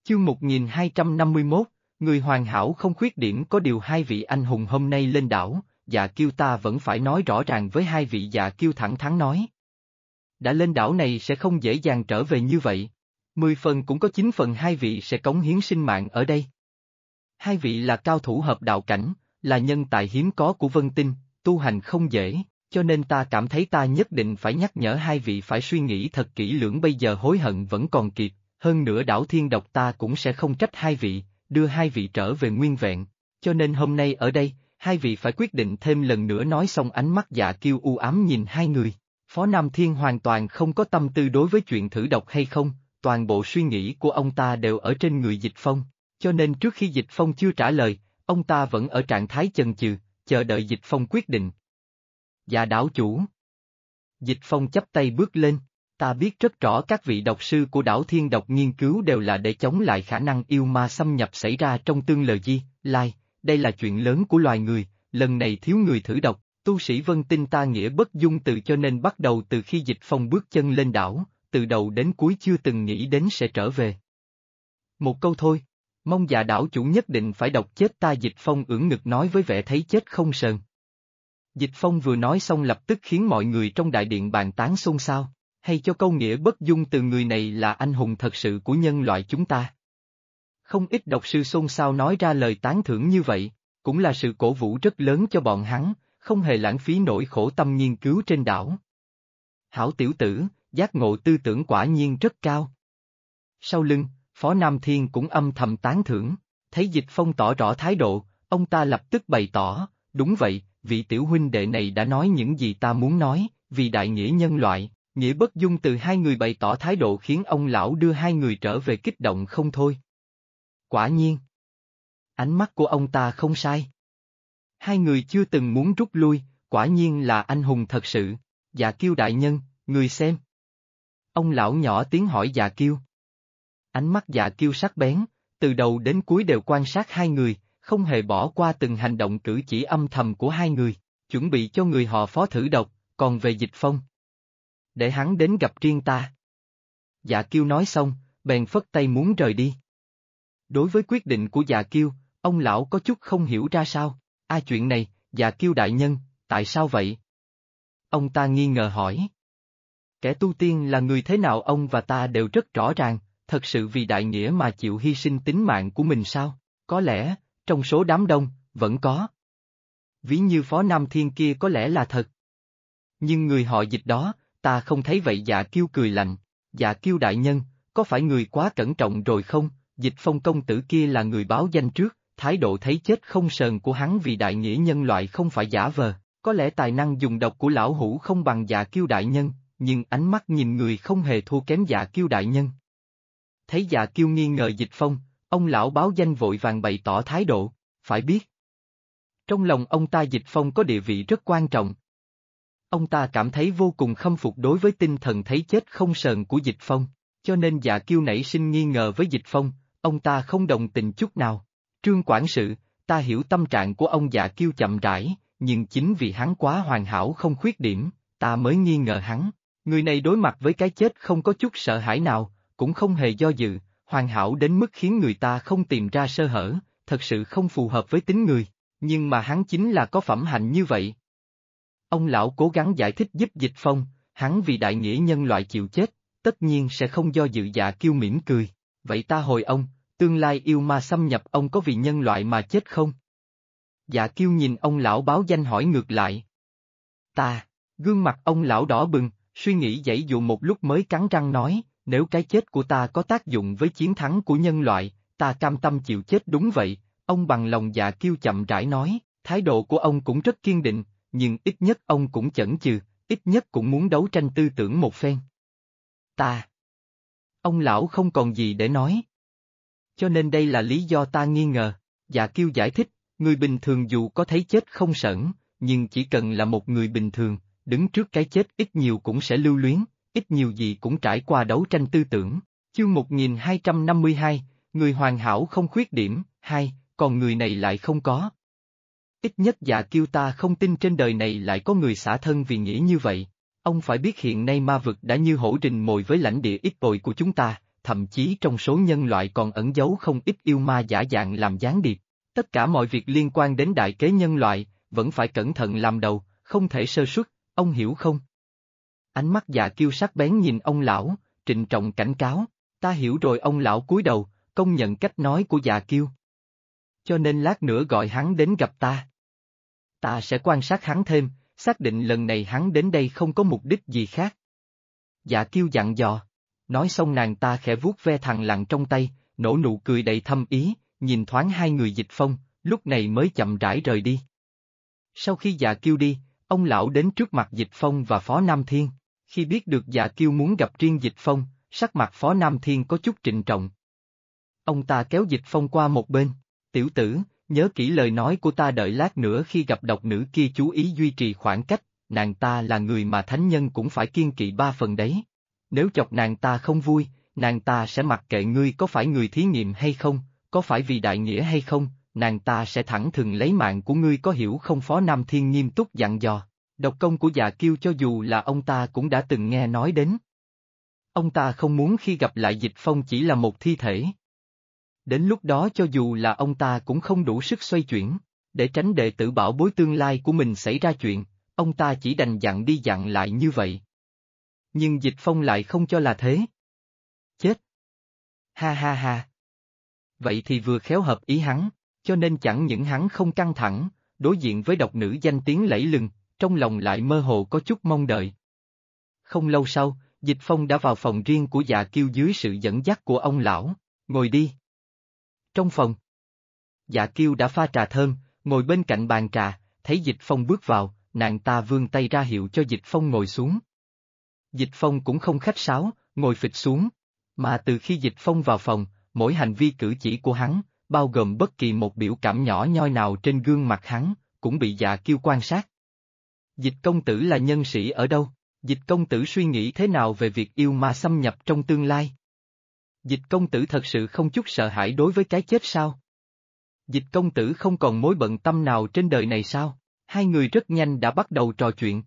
Chương 1251, người hoàn hảo không khuyết điểm. Có điều hai vị anh hùng hôm nay lên đảo, Dạ Kiêu ta vẫn phải nói rõ ràng với hai vị. Dạ Kiêu thẳng thắn nói. Đã lên đảo này sẽ không dễ dàng trở về như vậy. 10 phần cũng có 9 phần hai vị sẽ cống hiến sinh mạng ở đây. Hai vị là cao thủ hợp đạo cảnh, là nhân tài hiếm có của Vân Tinh, tu hành không dễ, cho nên ta cảm thấy ta nhất định phải nhắc nhở hai vị phải suy nghĩ thật kỹ lưỡng, bây giờ hối hận vẫn còn kịp, hơn nữa đảo Thiên Độc ta cũng sẽ không trách hai vị, đưa hai vị trở về nguyên vẹn, cho nên hôm nay ở đây, hai vị phải quyết định thêm lần nữa. Nói xong ánh mắt Dạ Kiêu u ám nhìn hai người. Phó Nam Thiên hoàn toàn không có tâm tư đối với chuyện thử độc hay không, toàn bộ suy nghĩ của ông ta đều ở trên người Dịch Phong, cho nên trước khi Dịch Phong chưa trả lời, ông ta vẫn ở trạng thái chần chừ, chờ đợi Dịch Phong quyết định. Dạ đảo chủ. Dịch Phong chắp tay bước lên, ta biết rất rõ các vị độc sư của đảo Thiên Độc nghiên cứu đều là để chống lại khả năng yêu ma xâm nhập xảy ra trong tương lai, đây là chuyện lớn của loài người, lần này thiếu người thử độc. Tu sĩ Vân Tinh ta nghĩa bất dung từ, cho nên bắt đầu từ khi Dịch Phong bước chân lên đảo, từ đầu đến cuối chưa từng nghĩ đến sẽ trở về. Một câu thôi, mong Dạ đảo chủ nhất định phải độc chết ta. Dịch Phong ưỡn ngực nói với vẻ thấy chết không sờn. Dịch Phong vừa nói xong lập tức khiến mọi người trong đại điện bàn tán xôn xao, hay cho câu nghĩa bất dung từ người này là anh hùng thật sự của nhân loại chúng ta. Không ít độc sư xôn xao nói ra lời tán thưởng như vậy, cũng là sự cổ vũ rất lớn cho bọn hắn, không hề lãng phí nỗi khổ tâm nghiên cứu trên đảo. Hảo tiểu tử, giác ngộ tư tưởng quả nhiên rất cao. Sau lưng, Phó Nam Thiên cũng âm thầm tán thưởng, thấy Dịch Phong tỏ rõ thái độ, ông ta lập tức bày tỏ, đúng vậy, vị tiểu huynh đệ này đã nói những gì ta muốn nói, vì đại nghĩa nhân loại, nghĩa bất dung từ. Hai người bày tỏ thái độ khiến ông lão đưa hai người trở về kích động không thôi. Quả nhiên, ánh mắt của ông ta không sai. Hai người chưa từng muốn rút lui, quả nhiên là anh hùng thật sự. Dạ Kiêu đại nhân, người xem. Ông lão nhỏ tiếng hỏi Dạ Kiêu. Ánh mắt Dạ Kiêu sắc bén, từ đầu đến cuối đều quan sát hai người, không hề bỏ qua từng hành động cử chỉ âm thầm của hai người, chuẩn bị cho người họ Phó thử độc, còn về Dịch Phong, để hắn đến gặp riêng ta. Dạ Kiêu nói xong, bèn phất tay muốn rời đi. Đối với quyết định của Dạ Kiêu, ông lão có chút không hiểu ra sao. Chuyện này, Dạ Kiêu đại nhân, tại sao vậy? Ông ta nghi ngờ hỏi. Kẻ tu tiên là người thế nào ông và ta đều rất rõ ràng, thật sự vì đại nghĩa mà chịu hy sinh tính mạng của mình sao? Có lẽ, trong số đám đông, vẫn có. Ví như Phó Nam Thiên kia có lẽ là thật. Nhưng người họ Dịch đó, ta không thấy vậy. Dạ Kiêu cười lạnh. Dạ Kiêu đại nhân, có phải người quá cẩn trọng rồi không? Dịch Phong công tử kia là người báo danh trước, thái độ thấy chết không sờn của hắn vì đại nghĩa nhân loại không phải giả vờ, có lẽ tài năng dùng độc của lão hủ không bằng Dạ Kiêu đại nhân, nhưng ánh mắt nhìn người không hề thua kém Dạ Kiêu đại nhân. Thấy Dạ Kiêu nghi ngờ Dịch Phong, ông lão báo danh vội vàng bày tỏ thái độ, phải biết. Trong lòng ông ta Dịch Phong có địa vị rất quan trọng. Ông ta cảm thấy vô cùng khâm phục đối với tinh thần thấy chết không sờn của Dịch Phong, cho nên Dạ Kiêu nảy sinh nghi ngờ với Dịch Phong, ông ta không đồng tình chút nào. Trương quản sự, ta hiểu tâm trạng của ông. Dạ Kiêu chậm rãi, nhưng chính vì hắn quá hoàn hảo không khuyết điểm, ta mới nghi ngờ hắn. Người này đối mặt với cái chết không có chút sợ hãi nào, cũng không hề do dự, hoàn hảo đến mức khiến người ta không tìm ra sơ hở, thật sự không phù hợp với tính người, nhưng mà hắn chính là có phẩm hạnh như vậy. Ông lão cố gắng giải thích giúp Dịch Phong, hắn vì đại nghĩa nhân loại chịu chết, tất nhiên sẽ không do dự. Dạ Kiêu mỉm cười, vậy ta hồi ông, tương lai yêu ma xâm nhập ông có vì nhân loại mà chết không? Dạ Kiêu nhìn ông lão báo danh hỏi ngược lại. Gương mặt ông lão đỏ bừng, suy nghĩ giãy dụ một lúc mới cắn răng nói, nếu cái chết của ta có tác dụng với chiến thắng của nhân loại, ta cam tâm chịu chết. Đúng vậy, ông bằng lòng. Dạ Kiêu chậm rãi nói, thái độ của ông cũng rất kiên định, nhưng ít nhất ông cũng chần chừ, ít nhất cũng muốn đấu tranh tư tưởng một phen. Ông lão không còn gì để nói. Cho nên đây là lý do ta nghi ngờ. Dạ Kiêu giải thích, người bình thường dù có thấy chết không sởn, nhưng chỉ cần là một người bình thường, đứng trước cái chết ít nhiều cũng sẽ lưu luyến, ít nhiều gì cũng trải qua đấu tranh tư tưởng. Chương 1252, người hoàn hảo không khuyết điểm, 2, còn người này lại không có. Ít nhất Dạ Kiêu ta không tin trên đời này lại có người xả thân vì nghĩa như vậy. Ông phải biết hiện nay ma vực đã như hổ rình mồi với lãnh địa ít ỏi của chúng ta, thậm chí trong số nhân loại còn ẩn giấu không ít yêu ma giả dạng làm gián điệp. Tất cả mọi việc liên quan đến đại kế nhân loại, vẫn phải cẩn thận làm đầu, không thể sơ suất, ông hiểu không? Ánh mắt Dạ Kiêu sắc bén nhìn ông lão, trịnh trọng cảnh cáo, ta hiểu rồi. Ông lão cúi đầu, công nhận cách nói của Dạ Kiêu. Cho nên lát nữa gọi hắn đến gặp ta. Ta sẽ quan sát hắn thêm, xác định lần này hắn đến đây không có mục đích gì khác. Dạ Kiêu dặn dò. Nói xong nàng ta khẽ vuốt ve thằng lằn trong tay, nở nụ cười đầy thâm ý, nhìn thoáng hai người Dịch Phong, lúc này mới chậm rãi rời đi. Sau khi Dạ Kiêu đi, ông lão đến trước mặt Dịch Phong và Phó Nam Thiên. Khi biết được Dạ Kiêu muốn gặp riêng Dịch Phong, sắc mặt Phó Nam Thiên có chút trịnh trọng. Ông ta kéo Dịch Phong qua một bên, tiểu tử, nhớ kỹ lời nói của ta, đợi lát nữa khi gặp độc nữ kia chú ý duy trì khoảng cách, nàng ta là người mà thánh nhân cũng phải kiêng kỵ 3 phần đấy. Nếu chọc nàng ta không vui, nàng ta sẽ mặc kệ ngươi có phải người thí nghiệm hay không, có phải vì đại nghĩa hay không, nàng ta sẽ thẳng thừng lấy mạng của ngươi, có hiểu không? Phó Nam Thiên nghiêm túc dặn dò. Độc công của Dạ Kiêu cho dù là ông ta cũng đã từng nghe nói đến. Ông ta không muốn khi gặp lại Dịch Phong chỉ là một thi thể. Đến lúc đó cho dù là ông ta cũng không đủ sức xoay chuyển, để tránh đệ tử bảo bối tương lai của mình xảy ra chuyện, ông ta chỉ đành dặn đi dặn lại như vậy. Nhưng Dịch Phong lại không cho là thế. Chết! Ha ha ha! Vậy thì vừa khéo hợp ý hắn, cho nên chẳng những hắn không căng thẳng, đối diện với độc nữ danh tiếng lẫy lừng, trong lòng lại mơ hồ có chút mong đợi. Không lâu sau, Dịch Phong đã vào phòng riêng của Dạ Kiêu dưới sự dẫn dắt của ông lão, ngồi đi. Trong phòng, Dạ Kiêu đã pha trà thơm, ngồi bên cạnh bàn trà, thấy Dịch Phong bước vào, nàng ta vươn tay ra hiệu cho Dịch Phong ngồi xuống. Dịch Phong cũng không khách sáo, ngồi phịch xuống, mà từ khi Dịch Phong vào phòng, mỗi hành vi cử chỉ của hắn, bao gồm bất kỳ một biểu cảm nhỏ nhoi nào trên gương mặt hắn, cũng bị Dạ Kiêu quan sát. Dịch công tử là nhân sĩ ở đâu? Dịch công tử suy nghĩ thế nào về việc yêu ma xâm nhập trong tương lai? Dịch công tử thật sự không chút sợ hãi đối với cái chết sao? Dịch công tử không còn mối bận tâm nào trên đời này sao? Hai người rất nhanh đã bắt đầu trò chuyện.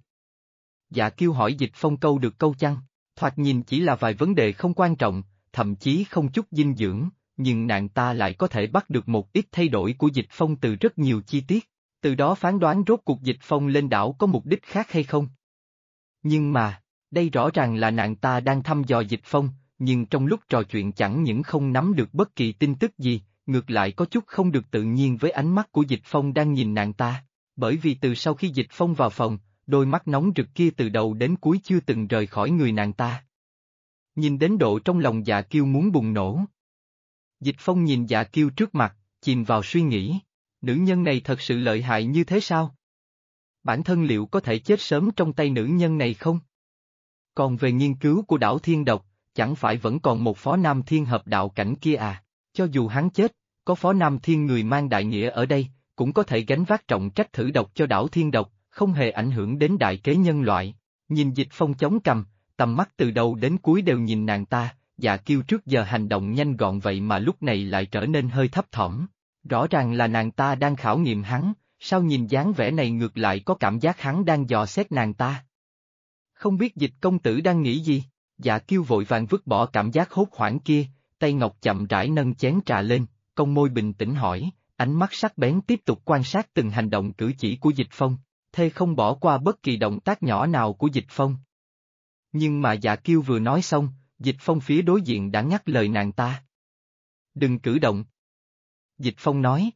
Dạ Kiêu hỏi Dịch Phong câu được câu chăng, thoạt nhìn chỉ là vài vấn đề không quan trọng, thậm chí không chút dinh dưỡng, nhưng nàng ta lại có thể bắt được một ít thay đổi của Dịch Phong từ rất nhiều chi tiết, từ đó phán đoán rốt cuộc Dịch Phong lên đảo có mục đích khác hay không. Nhưng mà, đây rõ ràng là nàng ta đang thăm dò Dịch Phong, nhưng trong lúc trò chuyện chẳng những không nắm được bất kỳ tin tức gì, ngược lại có chút không được tự nhiên với ánh mắt của Dịch Phong đang nhìn nàng ta, bởi vì từ sau khi Dịch Phong vào phòng, đôi mắt nóng rực kia từ đầu đến cuối chưa từng rời khỏi người nàng ta. Nhìn đến độ trong lòng Dạ Kiêu muốn bùng nổ. Dịch Phong nhìn Dạ Kiêu trước mặt, chìm vào suy nghĩ, nữ nhân này thật sự lợi hại như thế sao? Bản thân liệu có thể chết sớm trong tay nữ nhân này không? Còn về nghiên cứu của đảo Thiên Độc, chẳng phải vẫn còn một Phó Nam Thiên hợp đạo cảnh kia à? Cho dù hắn chết, có Phó Nam Thiên người mang đại nghĩa ở đây, cũng có thể gánh vác trọng trách thử độc cho đảo Thiên Độc, không hề ảnh hưởng đến đại kế nhân loại. Nhìn Dịch Phong chống cằm, tầm mắt từ đầu đến cuối đều nhìn nàng ta, Dạ Kiêu trước giờ hành động nhanh gọn vậy mà lúc này lại trở nên hơi thấp thỏm. Rõ ràng là nàng ta đang khảo nghiệm hắn, sao nhìn dáng vẻ này ngược lại có cảm giác hắn đang dò xét nàng ta. Không biết Dịch công tử đang nghĩ gì? Dạ Kiêu vội vàng vứt bỏ cảm giác hốt hoảng kia, tay ngọc chậm rãi nâng chén trà lên, cong môi bình tĩnh hỏi, ánh mắt sắc bén tiếp tục quan sát từng hành động cử chỉ của Dịch Phong, thê không bỏ qua bất kỳ động tác nhỏ nào của Dịch Phong. Nhưng mà Dạ Kiêu vừa nói xong, Dịch Phong phía đối diện đã ngắt lời nàng ta. Đừng cử động. Dịch Phong nói.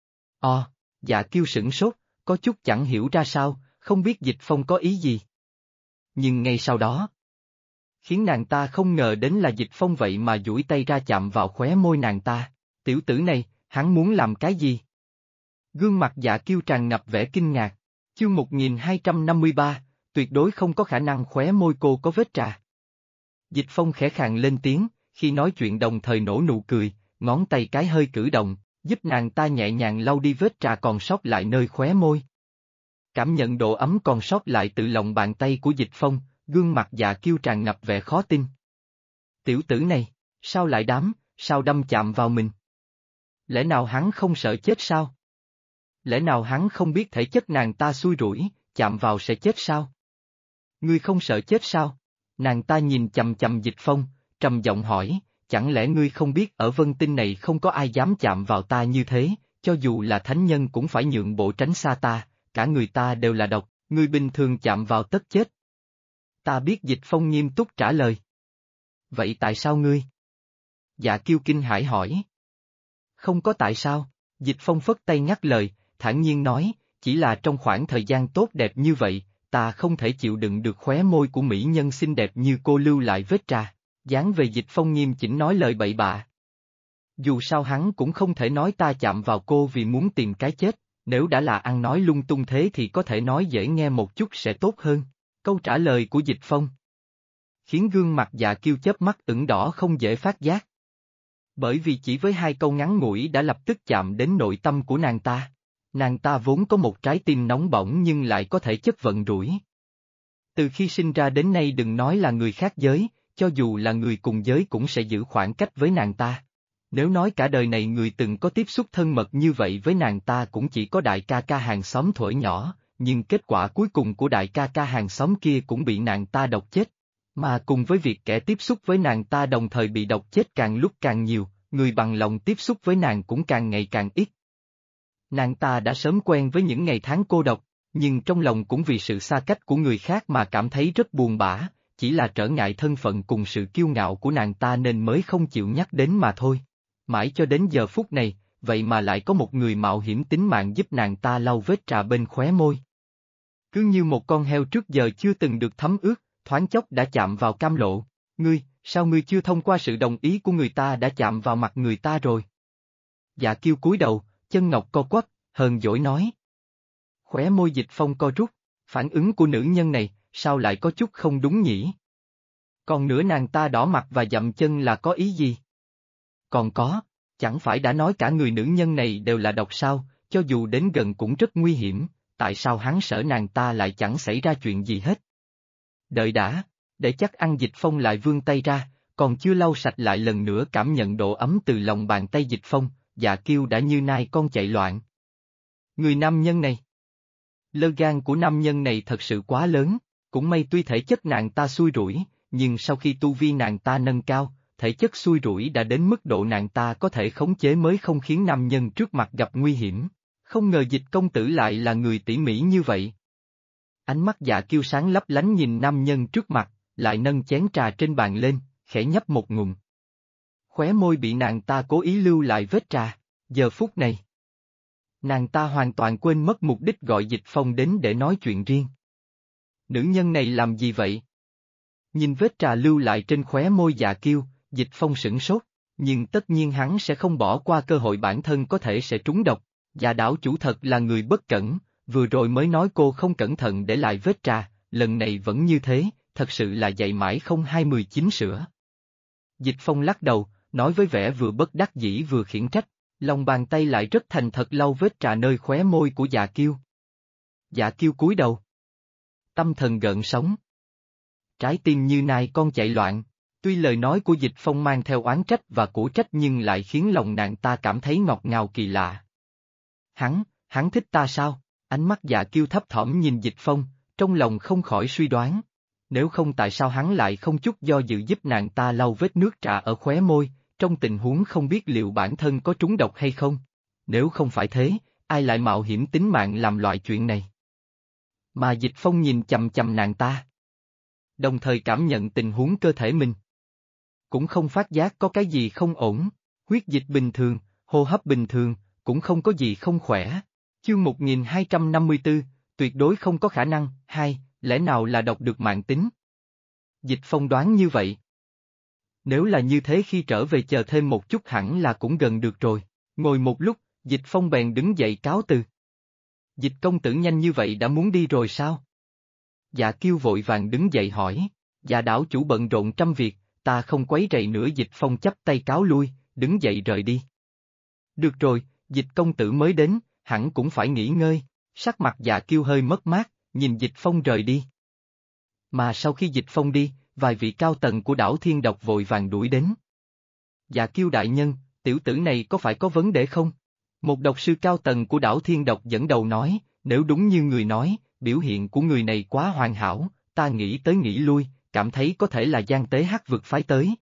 Dạ Kiêu sửng sốt, có chút chẳng hiểu ra sao, không biết Dịch Phong có ý gì. Nhưng ngay sau đó, khiến nàng ta không ngờ đến là Dịch Phong vậy mà duỗi tay ra chạm vào khóe môi nàng ta, tiểu tử này, hắn muốn làm cái gì? Gương mặt Dạ Kiêu tràn ngập vẻ kinh ngạc, chương 1253, tuyệt đối không có khả năng khóe môi cô có vết trà. Dịch Phong khẽ khàng lên tiếng, khi nói chuyện đồng thời nổ nụ cười, ngón tay cái hơi cử động, giúp nàng ta nhẹ nhàng lau đi vết trà còn sót lại nơi khóe môi. Cảm nhận độ ấm còn sót lại từ lòng bàn tay của Dịch Phong, gương mặt Dạ Kiêu tràn ngập vẻ khó tin. Tiểu tử này, sao lại sao đâm chạm vào mình? Lẽ nào hắn không sợ chết sao? Lẽ nào hắn không biết thể chất nàng ta xui rủi, chạm vào sẽ chết sao? Ngươi không sợ chết sao? Nàng ta nhìn chằm chằm Dịch Phong, trầm giọng hỏi, chẳng lẽ ngươi không biết ở vân tinh này không có ai dám chạm vào ta như thế, cho dù là thánh nhân cũng phải nhượng bộ tránh xa ta, cả người ta đều là độc, ngươi bình thường chạm vào tất chết. Ta biết. Dịch Phong nghiêm túc trả lời. Vậy tại sao ngươi? Dạ Kiêu kinh hãi hỏi. Không có tại sao, Dịch Phong phất tay ngắt lời, thản nhiên nói, chỉ là trong khoảng thời gian tốt đẹp như vậy, ta không thể chịu đựng được khóe môi của mỹ nhân xinh đẹp như cô lưu lại vết trà. Dáng về Dịch Phong nghiêm chỉnh nói lời bậy bạ. Dù sao hắn cũng không thể nói ta chạm vào cô vì muốn tìm cái chết, nếu đã là ăn nói lung tung thế thì có thể nói dễ nghe một chút sẽ tốt hơn. Câu trả lời của Dịch Phong khiến gương mặt Dạ Kiêu chớp mắt ửng đỏ không dễ phát giác. Bởi vì chỉ với 2 câu ngắn ngủi đã lập tức chạm đến nội tâm của nàng ta. Nàng ta vốn có một trái tim nóng bỏng nhưng lại có thể chất vận rủi. Từ khi sinh ra đến nay đừng nói là người khác giới, cho dù là người cùng giới cũng sẽ giữ khoảng cách với nàng ta. Nếu nói cả đời này người từng có tiếp xúc thân mật như vậy với nàng ta cũng chỉ có đại ca ca hàng xóm thuở nhỏ, nhưng kết quả cuối cùng của đại ca ca hàng xóm kia cũng bị nàng ta độc chết. Mà cùng với việc kẻ tiếp xúc với nàng ta đồng thời bị độc chết càng lúc càng nhiều, người bằng lòng tiếp xúc với nàng cũng càng ngày càng ít. Nàng ta đã sớm quen với những ngày tháng cô độc, nhưng trong lòng cũng vì sự xa cách của người khác mà cảm thấy rất buồn bã, chỉ là trở ngại thân phận cùng sự kiêu ngạo của nàng ta nên mới không chịu nhắc đến mà thôi. Mãi cho đến giờ phút này, vậy mà lại có một người mạo hiểm tính mạng giúp nàng ta lau vết trà bên khóe môi. Cứ như một con heo trước giờ chưa từng được thấm ướt, thoáng chốc đã chạm vào cam lộ. Ngươi, sao ngươi chưa thông qua sự đồng ý của người ta đã chạm vào mặt người ta rồi? Dạ Kiêu cúi đầu, chân ngọc co quắp, hờn dỗi nói. Khóe môi Dịch Phong co rút, phản ứng của nữ nhân này, sao lại có chút không đúng nhỉ? Còn nữa nàng ta đỏ mặt và dậm chân là có ý gì? Còn có, chẳng phải đã nói cả người nữ nhân này đều là độc sao, cho dù đến gần cũng rất nguy hiểm, tại sao hắn sợ nàng ta lại chẳng xảy ra chuyện gì hết? Đợi đã, để chắc ăn. Dịch Phong lại vươn tay ra, còn chưa lau sạch lại lần nữa cảm nhận độ ấm từ lòng bàn tay Dịch Phong, Dạ Kiêu đã như nai con chạy loạn. Người nam nhân này. Lơ gan của nam nhân này thật sự quá lớn, cũng may tuy thể chất nàng ta xui rủi, nhưng sau khi tu vi nàng ta nâng cao, thể chất xui rủi đã đến mức độ nàng ta có thể khống chế mới không khiến nam nhân trước mặt gặp nguy hiểm. Không ngờ Dịch công tử lại là người tỉ mỉ như vậy. Ánh mắt Dạ Kiêu sáng lấp lánh nhìn nam nhân trước mặt, lại nâng chén trà trên bàn lên, khẽ nhấp một ngụm. Khóe môi bị nàng ta cố ý lưu lại vết trà, giờ phút này. Nàng ta hoàn toàn quên mất mục đích gọi Dịch Phong đến để nói chuyện riêng. Nữ nhân này làm gì vậy? Nhìn vết trà lưu lại trên khóe môi Dạ Kiêu, Dịch Phong sửng sốt, nhưng tất nhiên hắn sẽ không bỏ qua cơ hội bản thân có thể sẽ trúng độc. Dạ đảo chủ thật là người bất cẩn, vừa rồi mới nói cô không cẩn thận để lại vết trà, lần này vẫn như thế, thật sự là dạy mãi không 29 sữa. Dịch Phong lắc đầu, nói với vẻ vừa bất đắc dĩ vừa khiển trách, lòng bàn tay lại rất thành thật lau vết trà nơi khóe môi của Dạ Kiêu. Dạ Kiêu cúi đầu. Tâm thần gợn sóng. Trái tim như nai con chạy loạn, tuy lời nói của Dịch Phong mang theo oán trách và cổ trách nhưng lại khiến lòng nàng ta cảm thấy ngọt ngào kỳ lạ. Hắn thích ta sao? Ánh mắt Dạ Kiêu thấp thỏm nhìn Dịch Phong, trong lòng không khỏi suy đoán. Nếu không tại sao hắn lại không chút do dự giúp nàng ta lau vết nước trà ở khóe môi, trong tình huống không biết liệu bản thân có trúng độc hay không. Nếu không phải thế, ai lại mạo hiểm tính mạng làm loại chuyện này? Mà Dịch Phong nhìn chằm chằm nàng ta, đồng thời cảm nhận tình huống cơ thể mình. Cũng không phát giác có cái gì không ổn, huyết dịch bình thường, hô hấp bình thường, cũng không có gì không khỏe. Chương 1254, tuyệt đối không có khả năng. Lẽ nào là độc được mạng tính? Dịch Phong đoán như vậy. Nếu là như thế khi trở về chờ thêm một chút hẳn là cũng gần được rồi. Ngồi một lúc, Dịch Phong bèn đứng dậy cáo từ. Dịch công tử nhanh như vậy đã muốn đi rồi sao? Dạ Kiêu vội vàng đứng dậy hỏi. Dạ đảo chủ bận rộn trăm việc, ta không quấy rầy nữa. Dịch Phong chắp tay cáo lui, đứng dậy rời đi. Được rồi, Dịch công tử mới đến, hẳn cũng phải nghỉ ngơi. Sắc mặt Dạ Kiêu hơi mất mát, nhìn Dịch Phong rời đi. Mà sau khi Dịch Phong đi, vài vị cao tầng của đảo Thiên Độc vội vàng đuổi đến. Dạ Kiêu đại nhân, tiểu tử này có phải có vấn đề không? Một độc sư cao tầng của đảo Thiên Độc dẫn đầu nói, nếu đúng như người nói, biểu hiện của người này quá hoàn hảo, ta nghĩ tới nghĩ lui, cảm thấy có thể là gian tế hắc vực phái tới,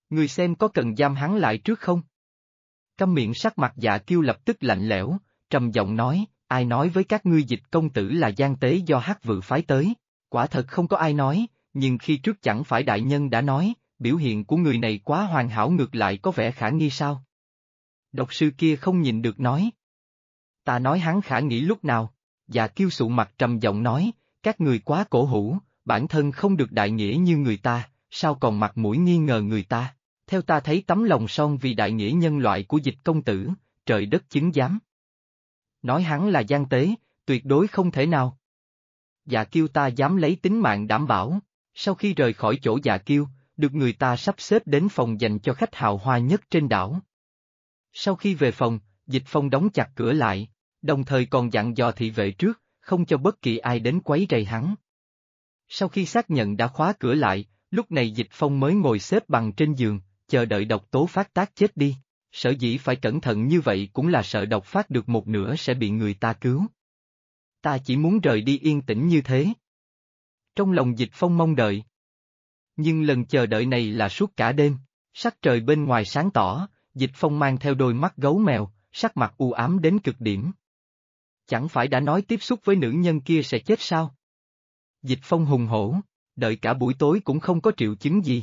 Người xem có cần giam hắn lại trước không? Câm miệng, sắc mặt Dạ Kiêu lập tức lạnh lẽo, trầm giọng nói, ai nói với các ngươi Dịch công tử là gian tế do Hắc Vự phái tới? Quả thật không có ai nói, nhưng khi trước chẳng phải đại nhân đã nói, biểu hiện của người này quá hoàn hảo, ngược lại có vẻ khả nghi sao? Độc sư kia không nhìn được nói. Ta nói hắn khả nghĩ lúc nào? Dạ Kiêu sụ mặt trầm giọng nói, các người quá cổ hủ, bản thân không được đại nghĩa như người ta, sao còn mặt mũi nghi ngờ người ta? Theo ta thấy tấm lòng son vì đại nghĩa nhân loại của Dịch công tử, trời đất chứng giám. Nói hắn là gian tế, tuyệt đối không thể nào. Dạ Kiêu ta dám lấy tính mạng đảm bảo. Sau khi rời khỏi chỗ Dạ Kiêu, được người ta sắp xếp đến phòng dành cho khách hào hoa nhất trên đảo. Sau khi về phòng, Dịch Phong đóng chặt cửa lại, đồng thời còn dặn dò thị vệ trước, không cho bất kỳ ai đến quấy rầy hắn. Sau khi xác nhận đã khóa cửa lại, lúc này Dịch Phong mới ngồi xếp bằng trên giường, chờ đợi độc tố phát tác chết đi. Sở dĩ phải cẩn thận như vậy cũng là sợ độc phát được một nửa sẽ bị người ta cứu. Ta chỉ muốn rời đi yên tĩnh như thế. Trong lòng Dịch Phong mong đợi. Nhưng lần chờ đợi này là suốt cả đêm, sắc trời bên ngoài sáng tỏ, Dịch Phong mang theo đôi mắt gấu mèo, sắc mặt u ám đến cực điểm. Chẳng phải đã nói tiếp xúc với nữ nhân kia sẽ chết sao? Dịch Phong hùng hổ, đợi cả buổi tối cũng không có triệu chứng gì.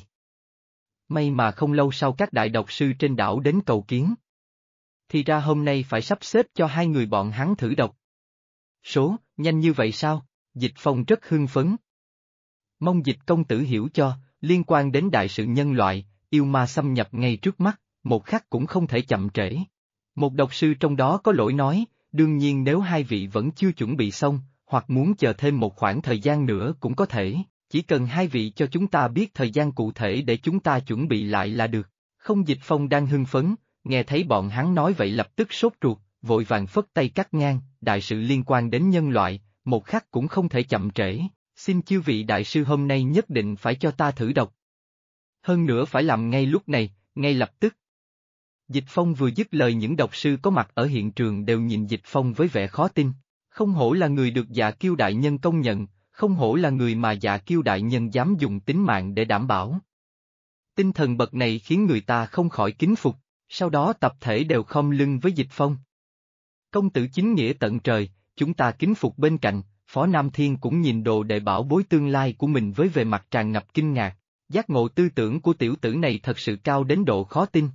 May mà không lâu sau các đại độc sư trên đảo đến cầu kiến. Thì ra hôm nay phải sắp xếp cho hai người bọn hắn thử độc. Số, nhanh như vậy sao? Dịch Phong rất hưng phấn. Mong Dịch công tử hiểu cho, liên quan đến đại sự nhân loại, yêu ma xâm nhập ngay trước mắt, một khắc cũng không thể chậm trễ. Một độc sư trong đó có lỗi nói, đương nhiên nếu hai vị vẫn chưa chuẩn bị xong, hoặc muốn chờ thêm một khoảng thời gian nữa cũng có thể, chỉ cần hai vị cho chúng ta biết thời gian cụ thể để chúng ta chuẩn bị lại là được. Không, Dịch Phong đang hưng phấn, nghe thấy bọn hắn nói vậy lập tức sốt ruột, vội vàng phất tay cắt ngang, đại sự liên quan đến nhân loại, một khắc cũng không thể chậm trễ, xin chư vị đại sư hôm nay nhất định phải cho ta thử độc. Hơn nữa phải làm ngay lúc này, ngay lập tức. Dịch Phong vừa dứt lời, những độc sư có mặt ở hiện trường đều nhìn Dịch Phong với vẻ khó tin. Không hổ là người được Dạ Kiêu đại nhân công nhận, không hổ là người mà Dạ Kiêu đại nhân dám dùng tính mạng để đảm bảo. Tinh thần bậc này khiến người ta không khỏi kính phục, sau đó tập thể đều khom lưng với Dịch Phong. Công tử chính nghĩa tận trời, chúng ta kính phục bên cạnh, Phó Nam Thiên cũng nhìn đồ đệ bảo bối tương lai của mình với vẻ mặt tràn ngập kinh ngạc, giác ngộ tư tưởng của tiểu tử này thật sự cao đến độ khó tin.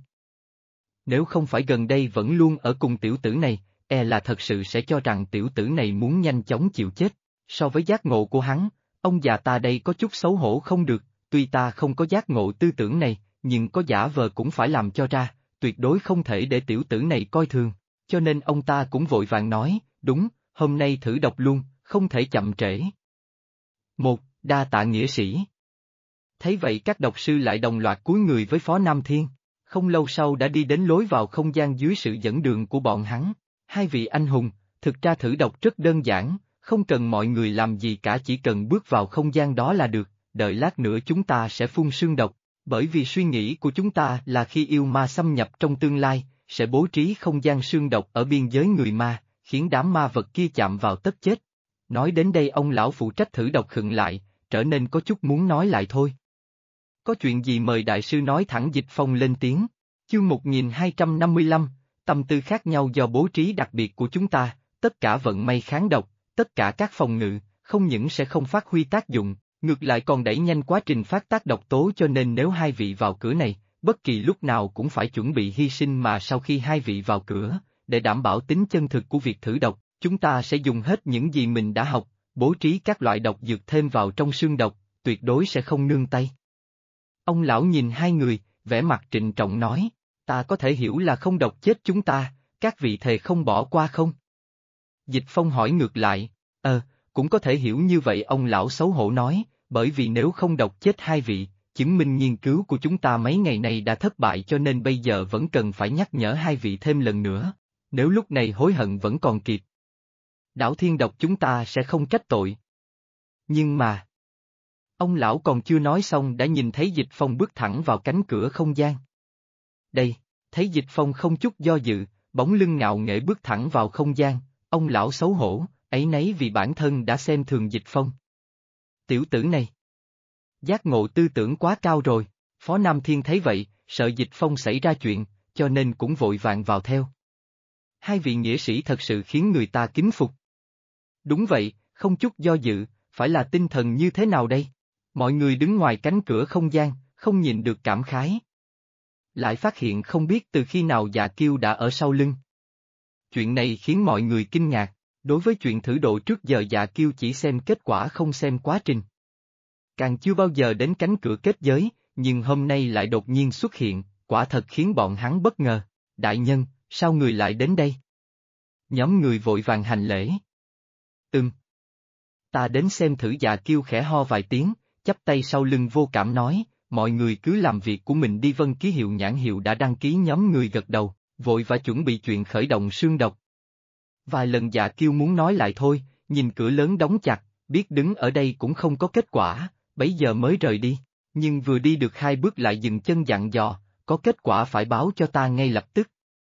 Nếu không phải gần đây vẫn luôn ở cùng tiểu tử này, là thật sự sẽ cho rằng tiểu tử này muốn nhanh chóng chịu chết. So với giác ngộ của hắn, ông già ta đây có chút xấu hổ không được, tuy ta không có giác ngộ tư tưởng này, nhưng có giả vờ cũng phải làm cho ra, tuyệt đối không thể để tiểu tử này coi thường, cho nên ông ta cũng vội vàng nói, đúng, hôm nay thử độc luôn, không thể chậm trễ. Đa tạ nghĩa sĩ. Thấy vậy các độc sư lại đồng loạt cúi người với Phó Nam Thiên. Không lâu sau đã đi đến lối vào không gian dưới sự dẫn đường của bọn hắn. Hai vị anh hùng, thực ra thử độc rất đơn giản, không cần mọi người làm gì cả, chỉ cần bước vào không gian đó là được, đợi lát nữa chúng ta sẽ phun sương độc, bởi vì suy nghĩ của chúng ta là khi yêu ma xâm nhập trong tương lai, sẽ bố trí không gian sương độc ở biên giới người ma, khiến đám ma vật kia chạm vào tất chết. Nói đến đây ông lão phụ trách thử độc khựng lại, trở nên có chút muốn nói lại thôi. Có chuyện gì mời đại sư nói thẳng. Dịch Phong lên tiếng. Chương 1255, tâm tư khác nhau do bố trí đặc biệt của chúng ta, tất cả vận may kháng độc, tất cả các phòng ngự, không những sẽ không phát huy tác dụng, ngược lại còn đẩy nhanh quá trình phát tác độc tố, cho nên nếu hai vị vào cửa này, bất kỳ lúc nào cũng phải chuẩn bị hy sinh, mà sau khi hai vị vào cửa, để đảm bảo tính chân thực của việc thử độc, chúng ta sẽ dùng hết những gì mình đã học, bố trí các loại độc dược thêm vào trong xương độc, tuyệt đối sẽ không nương tay. Ông lão nhìn hai người, vẻ mặt trịnh trọng nói, ta có thể hiểu là không độc chết chúng ta, các vị thề không bỏ qua không? Dịch Phong hỏi ngược lại, cũng có thể hiểu như vậy. Ông lão xấu hổ nói, bởi vì nếu không độc chết hai vị, chứng minh nghiên cứu của chúng ta mấy ngày này đã thất bại, cho nên bây giờ vẫn cần phải nhắc nhở hai vị thêm lần nữa, nếu lúc này hối hận vẫn còn kịp. Đảo Thiên Độc chúng ta sẽ không trách tội. Nhưng mà... Ông lão còn chưa nói xong đã nhìn thấy Dịch Phong bước thẳng vào cánh cửa không gian. Đây, thấy Dịch Phong không chút do dự, bóng lưng ngạo nghễ bước thẳng vào không gian, ông lão xấu hổ, áy náy vì bản thân đã xem thường Dịch Phong. Tiểu tử này, giác ngộ tư tưởng quá cao rồi. Phó Nam Thiên thấy vậy, sợ Dịch Phong xảy ra chuyện, cho nên cũng vội vàng vào theo. Hai vị nghĩa sĩ thật sự khiến người ta kính phục. Đúng vậy, không chút do dự, phải là tinh thần như thế nào đây? Mọi người đứng ngoài cánh cửa không gian, không nhìn được cảm khái. Lại phát hiện không biết từ khi nào Dạ Kiêu đã ở sau lưng. Chuyện này khiến mọi người kinh ngạc, đối với chuyện thử độ trước giờ Dạ Kiêu chỉ xem kết quả không xem quá trình. Càng chưa bao giờ đến cánh cửa kết giới, nhưng hôm nay lại đột nhiên xuất hiện, quả thật khiến bọn hắn bất ngờ. Đại nhân, sao người lại đến đây? Nhóm người vội vàng hành lễ. Ta đến xem thử. Dạ Kiêu khẽ ho vài tiếng, chắp tay sau lưng vô cảm nói, mọi người cứ làm việc của mình đi. Vân ký hiệu nhãn hiệu đã đăng ký. Nhóm người gật đầu, vội và chuẩn bị chuyện khởi động xương độc. Vài lần Dạ Kiêu muốn nói lại thôi, nhìn cửa lớn đóng chặt, biết đứng ở đây cũng không có kết quả, bấy giờ mới rời đi, nhưng vừa đi được 2 bước lại dừng chân dặn dò, có kết quả phải báo cho ta ngay lập tức.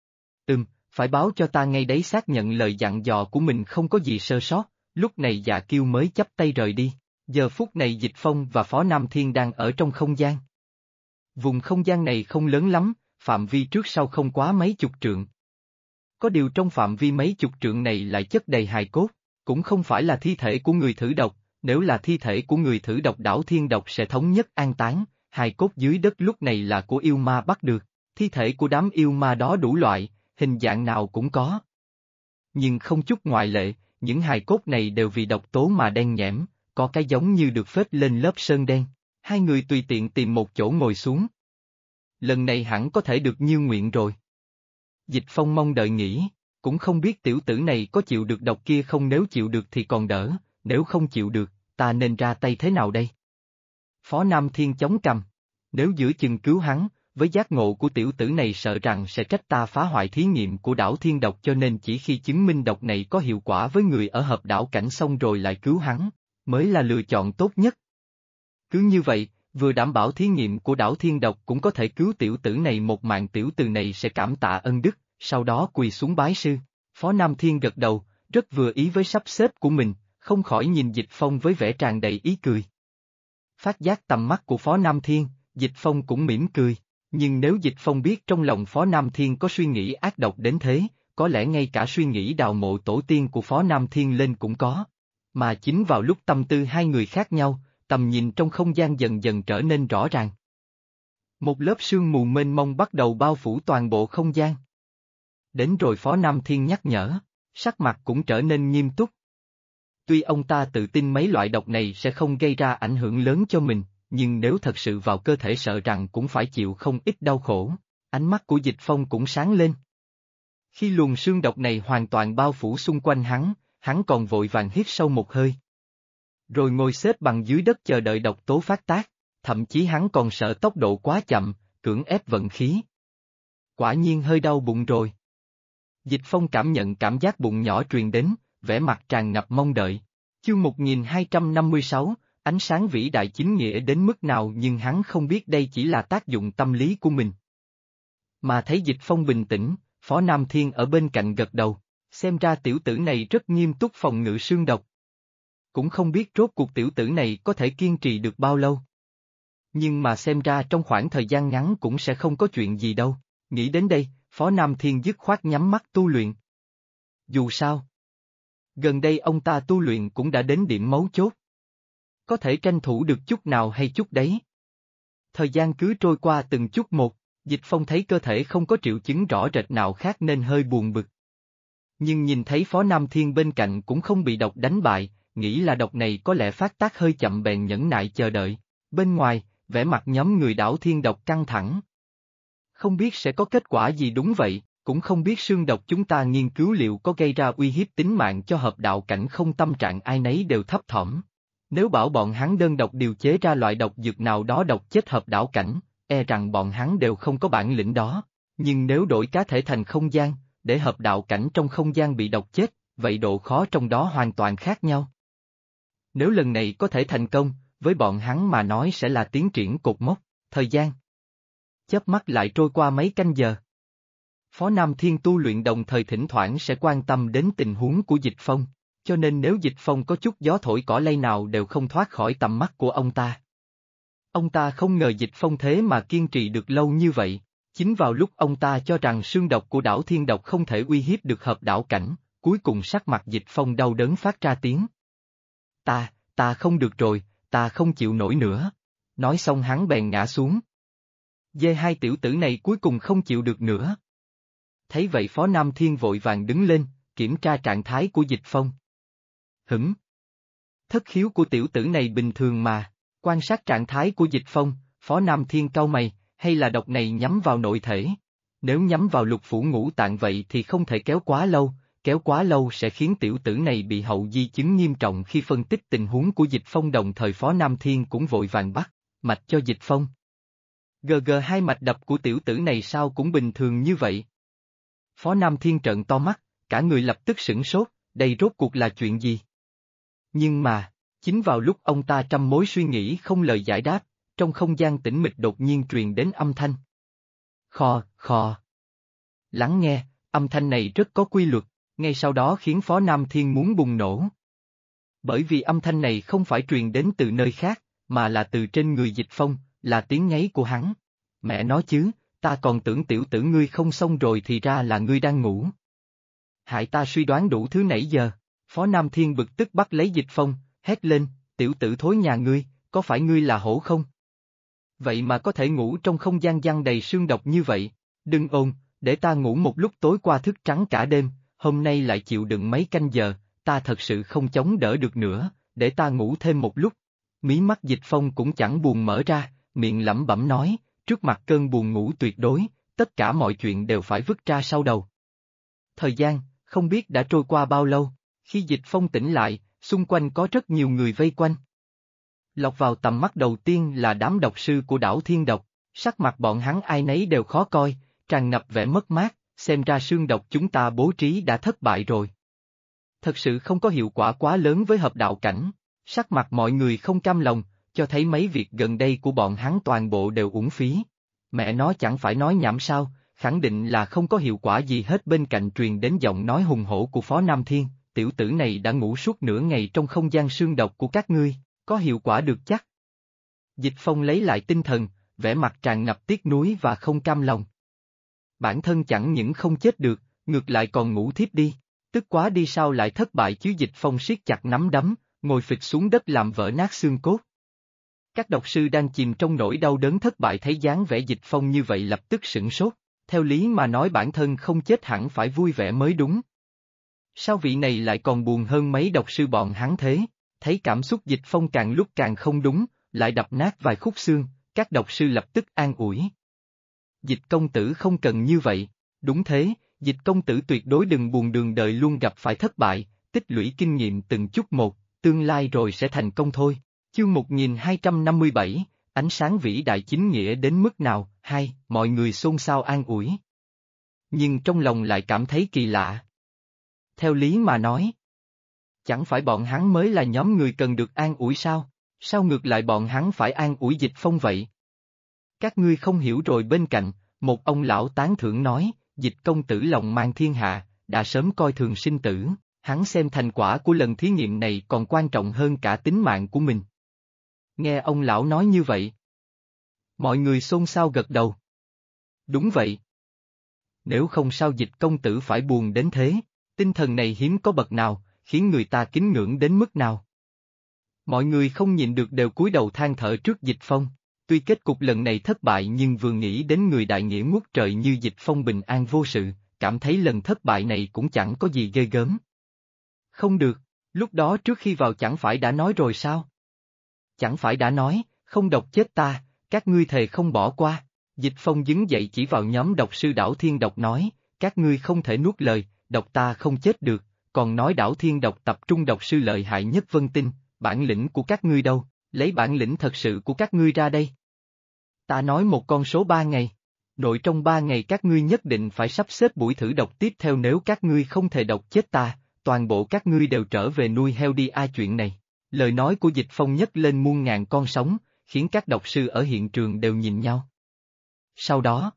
Phải báo cho ta ngay đấy. Xác nhận lời dặn dò của mình không có gì sơ sót, lúc này Dạ Kiêu mới chắp tay rời đi. Giờ phút này Dịch Phong và Phó Nam Thiên đang ở trong không gian. Vùng không gian này không lớn lắm, phạm vi trước sau không quá mấy chục trượng. Có điều trong phạm vi mấy chục trượng này lại chất đầy hài cốt, cũng không phải là thi thể của người thử độc, nếu là thi thể của người thử độc đảo thiên độc sẽ thống nhất an táng, hài cốt dưới đất lúc này là của yêu ma bắt được, thi thể của đám yêu ma đó đủ loại, hình dạng nào cũng có. Nhưng không chút ngoại lệ, những hài cốt này đều vì độc tố mà đen nhẽm, có cái giống như được phết lên lớp sơn đen. Hai người tùy tiện tìm một chỗ ngồi xuống. Lần này hẳn có thể được như nguyện rồi. Dịch Phong mong đợi nghĩ, cũng không biết tiểu tử này có chịu được độc kia không. Nếu chịu được thì còn đỡ, nếu không chịu được, ta nên ra tay thế nào đây? Phó Nam Thiên chống cằm, nếu giữa chừng cứu hắn, với giác ngộ của tiểu tử này sợ rằng sẽ trách ta phá hoại thí nghiệm của đảo thiên độc, cho nên chỉ khi chứng minh độc này có hiệu quả với người ở hợp đảo cảnh xong rồi lại cứu hắn, mới là lựa chọn tốt nhất. Cứ như vậy, vừa đảm bảo thí nghiệm của đảo thiên độc cũng có thể cứu tiểu tử này một mạng. Tiểu tử này sẽ cảm tạ ân đức, sau đó quỳ xuống bái sư. Phó Nam Thiên gật đầu, rất vừa ý với sắp xếp của mình, không khỏi nhìn Dịch Phong với vẻ tràn đầy ý cười. Phát giác tầm mắt của Phó Nam Thiên, Dịch Phong cũng mỉm cười, nhưng nếu Dịch Phong biết trong lòng Phó Nam Thiên có suy nghĩ ác độc đến thế, có lẽ ngay cả suy nghĩ đào mộ tổ tiên của Phó Nam Thiên lên cũng có. Mà chính vào lúc tâm tư hai người khác nhau, tầm nhìn trong không gian dần dần trở nên rõ ràng. Một lớp sương mù mênh mông bắt đầu bao phủ toàn bộ không gian. Đến rồi. Phó Nam Thiên nhắc nhở, sắc mặt cũng trở nên nghiêm túc. Tuy ông ta tự tin mấy loại độc này sẽ không gây ra ảnh hưởng lớn cho mình, nhưng nếu thật sự vào cơ thể sợ rằng cũng phải chịu không ít đau khổ. Ánh mắt của Dịch Phong cũng sáng lên. Khi luồng sương độc này hoàn toàn bao phủ xung quanh hắn còn vội vàng hít sâu một hơi. Rồi ngồi xếp bằng dưới đất chờ đợi độc tố phát tác, thậm chí hắn còn sợ tốc độ quá chậm, cưỡng ép vận khí. Quả nhiên hơi đau bụng rồi. Dịch Phong cảm nhận cảm giác bụng nhỏ truyền đến, vẻ mặt tràn ngập mong đợi. Chương 1256, ánh sáng vĩ đại chính nghĩa đến mức nào, nhưng hắn không biết đây chỉ là tác dụng tâm lý của mình. Mà thấy Dịch Phong bình tĩnh, Phó Nam Thiên ở bên cạnh gật đầu, xem ra tiểu tử này rất nghiêm túc phòng ngự xương độc. Cũng không biết rốt cuộc tiểu tử này có thể kiên trì được bao lâu. Nhưng mà xem ra trong khoảng thời gian ngắn cũng sẽ không có chuyện gì đâu. Nghĩ đến đây, Phó Nam Thiên dứt khoát nhắm mắt tu luyện. Dù sao, gần đây ông ta tu luyện cũng đã đến điểm mấu chốt. Có thể tranh thủ được chút nào hay chút đấy. Thời gian cứ trôi qua từng chút một, Dịch Phong thấy cơ thể không có triệu chứng rõ rệt nào khác nên hơi buồn bực. Nhưng nhìn thấy Phó Nam Thiên bên cạnh cũng không bị độc đánh bại, nghĩ là độc này có lẽ phát tác hơi chậm bèn nhẫn nại chờ đợi. Bên ngoài, vẻ mặt nhóm người đảo thiên độc căng thẳng. Không biết sẽ có kết quả gì. Đúng vậy, cũng không biết xương độc chúng ta nghiên cứu liệu có gây ra uy hiếp tính mạng cho hợp đạo cảnh không. Tâm trạng ai nấy đều thấp thỏm. Nếu bảo bọn hắn đơn độc điều chế ra loại độc dược nào đó độc chết hợp đạo cảnh, e rằng bọn hắn đều không có bản lĩnh đó. Nhưng nếu đổi cá thể thành không gian, để hợp đạo cảnh trong không gian bị độc chết, vậy độ khó trong đó hoàn toàn khác nhau. Nếu lần này có thể thành công, với bọn hắn mà nói sẽ là tiến triển cột mốc. Thời gian chớp mắt lại trôi qua mấy canh giờ. Phó Nam Thiên tu luyện đồng thời thỉnh thoảng sẽ quan tâm đến tình huống của Dịch Phong, cho nên nếu Dịch Phong có chút gió thổi cỏ lay nào đều không thoát khỏi tầm mắt của ông ta. Ông ta không ngờ Dịch Phong thế mà kiên trì được lâu như vậy. Chính vào lúc ông ta cho rằng sương độc của đảo Thiên Độc không thể uy hiếp được hợp đạo cảnh, cuối cùng sắc mặt Dịch Phong đau đớn phát ra tiếng. Ta không được rồi, ta không chịu nổi nữa. Nói xong hắn bèn ngã xuống. Hai tiểu tử này cuối cùng không chịu được nữa. Thấy vậy Phó Nam Thiên vội vàng đứng lên, kiểm tra trạng thái của Dịch Phong. Thất khiếu của tiểu tử này bình thường mà, quan sát trạng thái của Dịch Phong, Phó Nam Thiên cau mày, hay là độc này nhắm vào nội thể? Nếu nhắm vào lục phủ ngũ tạng vậy thì không thể kéo quá lâu sẽ khiến tiểu tử này bị hậu di chứng nghiêm trọng. Khi phân tích tình huống của Dịch Phong đồng thời Phó Nam Thiên cũng vội vàng bắt mạch cho Dịch Phong. Hai mạch đập của tiểu tử này sao cũng bình thường như vậy? Phó Nam Thiên trợn to mắt, cả người lập tức sửng sốt, đây rốt cuộc là chuyện gì? Nhưng mà, chính vào lúc ông ta trăm mối suy nghĩ không lời giải đáp, trong không gian tĩnh mịch đột nhiên truyền đến âm thanh. Khò. Lắng nghe, âm thanh này rất có quy luật, ngay sau đó khiến Phó Nam Thiên muốn bùng nổ. Bởi vì âm thanh này không phải truyền đến từ nơi khác, mà là từ trên người Dịch Phong, là tiếng ngáy của hắn. Mẹ nói chứ, ta còn tưởng tiểu tử ngươi không xong rồi thì ra là ngươi đang ngủ. Hại ta suy đoán đủ thứ nãy giờ. Phó Nam Thiên bực tức bắt lấy Dịch Phong, hét lên, tiểu tử thối nhà ngươi, có phải ngươi là hổ không? Vậy mà có thể ngủ trong không gian giăng đầy sương độc như vậy, đừng ồn, để ta ngủ một lúc. Tối qua thức trắng cả đêm, hôm nay lại chịu đựng mấy canh giờ, ta thật sự không chống đỡ được nữa, để ta ngủ thêm một lúc. Mí mắt Dịch Phong cũng chẳng buồn mở ra, miệng lẩm bẩm nói, trước mặt cơn buồn ngủ tuyệt đối, tất cả mọi chuyện đều phải vứt ra sau đầu. Thời gian, không biết đã trôi qua bao lâu, khi Dịch Phong tỉnh lại, xung quanh có rất nhiều người vây quanh. Lọt vào tầm mắt đầu tiên là đám độc sư của đảo Thiên Độc, sắc mặt bọn hắn ai nấy đều khó coi, tràn ngập vẻ mất mát, xem ra sương độc chúng ta bố trí đã thất bại rồi. Thật sự không có hiệu quả quá lớn với hợp đạo cảnh, sắc mặt mọi người không cam lòng, cho thấy mấy việc gần đây của bọn hắn toàn bộ đều uổng phí. Mẹ nó chẳng phải nói nhảm sao, khẳng định là không có hiệu quả gì hết. Bên cạnh truyền đến giọng nói hùng hổ của Phó Nam Thiên, tiểu tử này đã ngủ suốt nửa ngày trong không gian sương độc của các ngươi, có hiệu quả được chắc? Dịch Phong lấy lại tinh thần, vẻ mặt tràn ngập tiếc nuối và không cam lòng. Bản thân chẳng những không chết được, ngược lại còn ngủ thiếp đi, tức quá đi sao lại thất bại chứ? Dịch Phong siết chặt nắm đấm, ngồi phịch xuống đất làm vỡ nát xương cốt. Các độc sư đang chìm trong nỗi đau đớn thất bại thấy dáng vẻ Dịch Phong như vậy lập tức sửng sốt, theo lý mà nói bản thân không chết hẳn phải vui vẻ mới đúng. Sao vị này lại còn buồn hơn mấy độc sư bọn hắn thế? Thấy cảm xúc Dịch Phong càng lúc càng không đúng, lại đập nát vài khúc xương, các độc sư lập tức an ủi. Dịch công tử không cần như vậy, đúng thế, Dịch công tử tuyệt đối đừng buồn, đường đời luôn gặp phải thất bại, tích lũy kinh nghiệm từng chút một, tương lai rồi sẽ thành công thôi. Chương 1257, ánh sáng vĩ đại chính nghĩa đến mức nào? Hai, mọi người xôn xao an ủi. Nhưng trong lòng lại cảm thấy kỳ lạ. Theo lý mà nói, chẳng phải bọn hắn mới là nhóm người cần được an ủi sao? Sao ngược lại bọn hắn phải an ủi Dịch Phong vậy? Các ngươi không hiểu rồi. Bên cạnh, một ông lão tán thưởng nói, Dịch công tử lòng mang thiên hạ, đã sớm coi thường sinh tử, hắn xem thành quả của lần thí nghiệm này còn quan trọng hơn cả tính mạng của mình. Nghe ông lão nói như vậy, mọi người xôn xao gật đầu. Đúng vậy. Nếu không sao Dịch công tử phải buồn đến thế, tinh thần này hiếm có bậc nào, khiến người ta kính ngưỡng đến mức nào. Mọi người không nhịn được đều cúi đầu than thở trước Dịch Phong, tuy kết cục lần này thất bại nhưng vừa nghĩ đến người đại nghĩa ngút trời như Dịch Phong bình an vô sự, cảm thấy lần thất bại này cũng chẳng có gì ghê gớm. Không được, lúc đó trước khi vào chẳng phải đã nói rồi sao? Chẳng phải đã nói, không độc chết ta, các ngươi thề không bỏ qua. Dịch Phong đứng dậy chỉ vào nhóm độc sư đảo Thiên Độc nói, các ngươi không thể nuốt lời, độc ta không chết được, còn nói đảo Thiên Độc tập trung độc sư lợi hại nhất Vân Tinh, bản lĩnh của các ngươi đâu, lấy bản lĩnh thật sự của các ngươi ra đây. Ta nói một con số 3 ngày. Nội trong 3 ngày các ngươi nhất định phải sắp xếp buổi thử độc tiếp theo, nếu các ngươi không thể độc chết ta, toàn bộ các ngươi đều trở về nuôi heo đi. Ai chuyện này? Lời nói của Dịch Phong nhấc lên muôn ngàn con sóng, khiến các độc sư ở hiện trường đều nhìn nhau. Sau đó,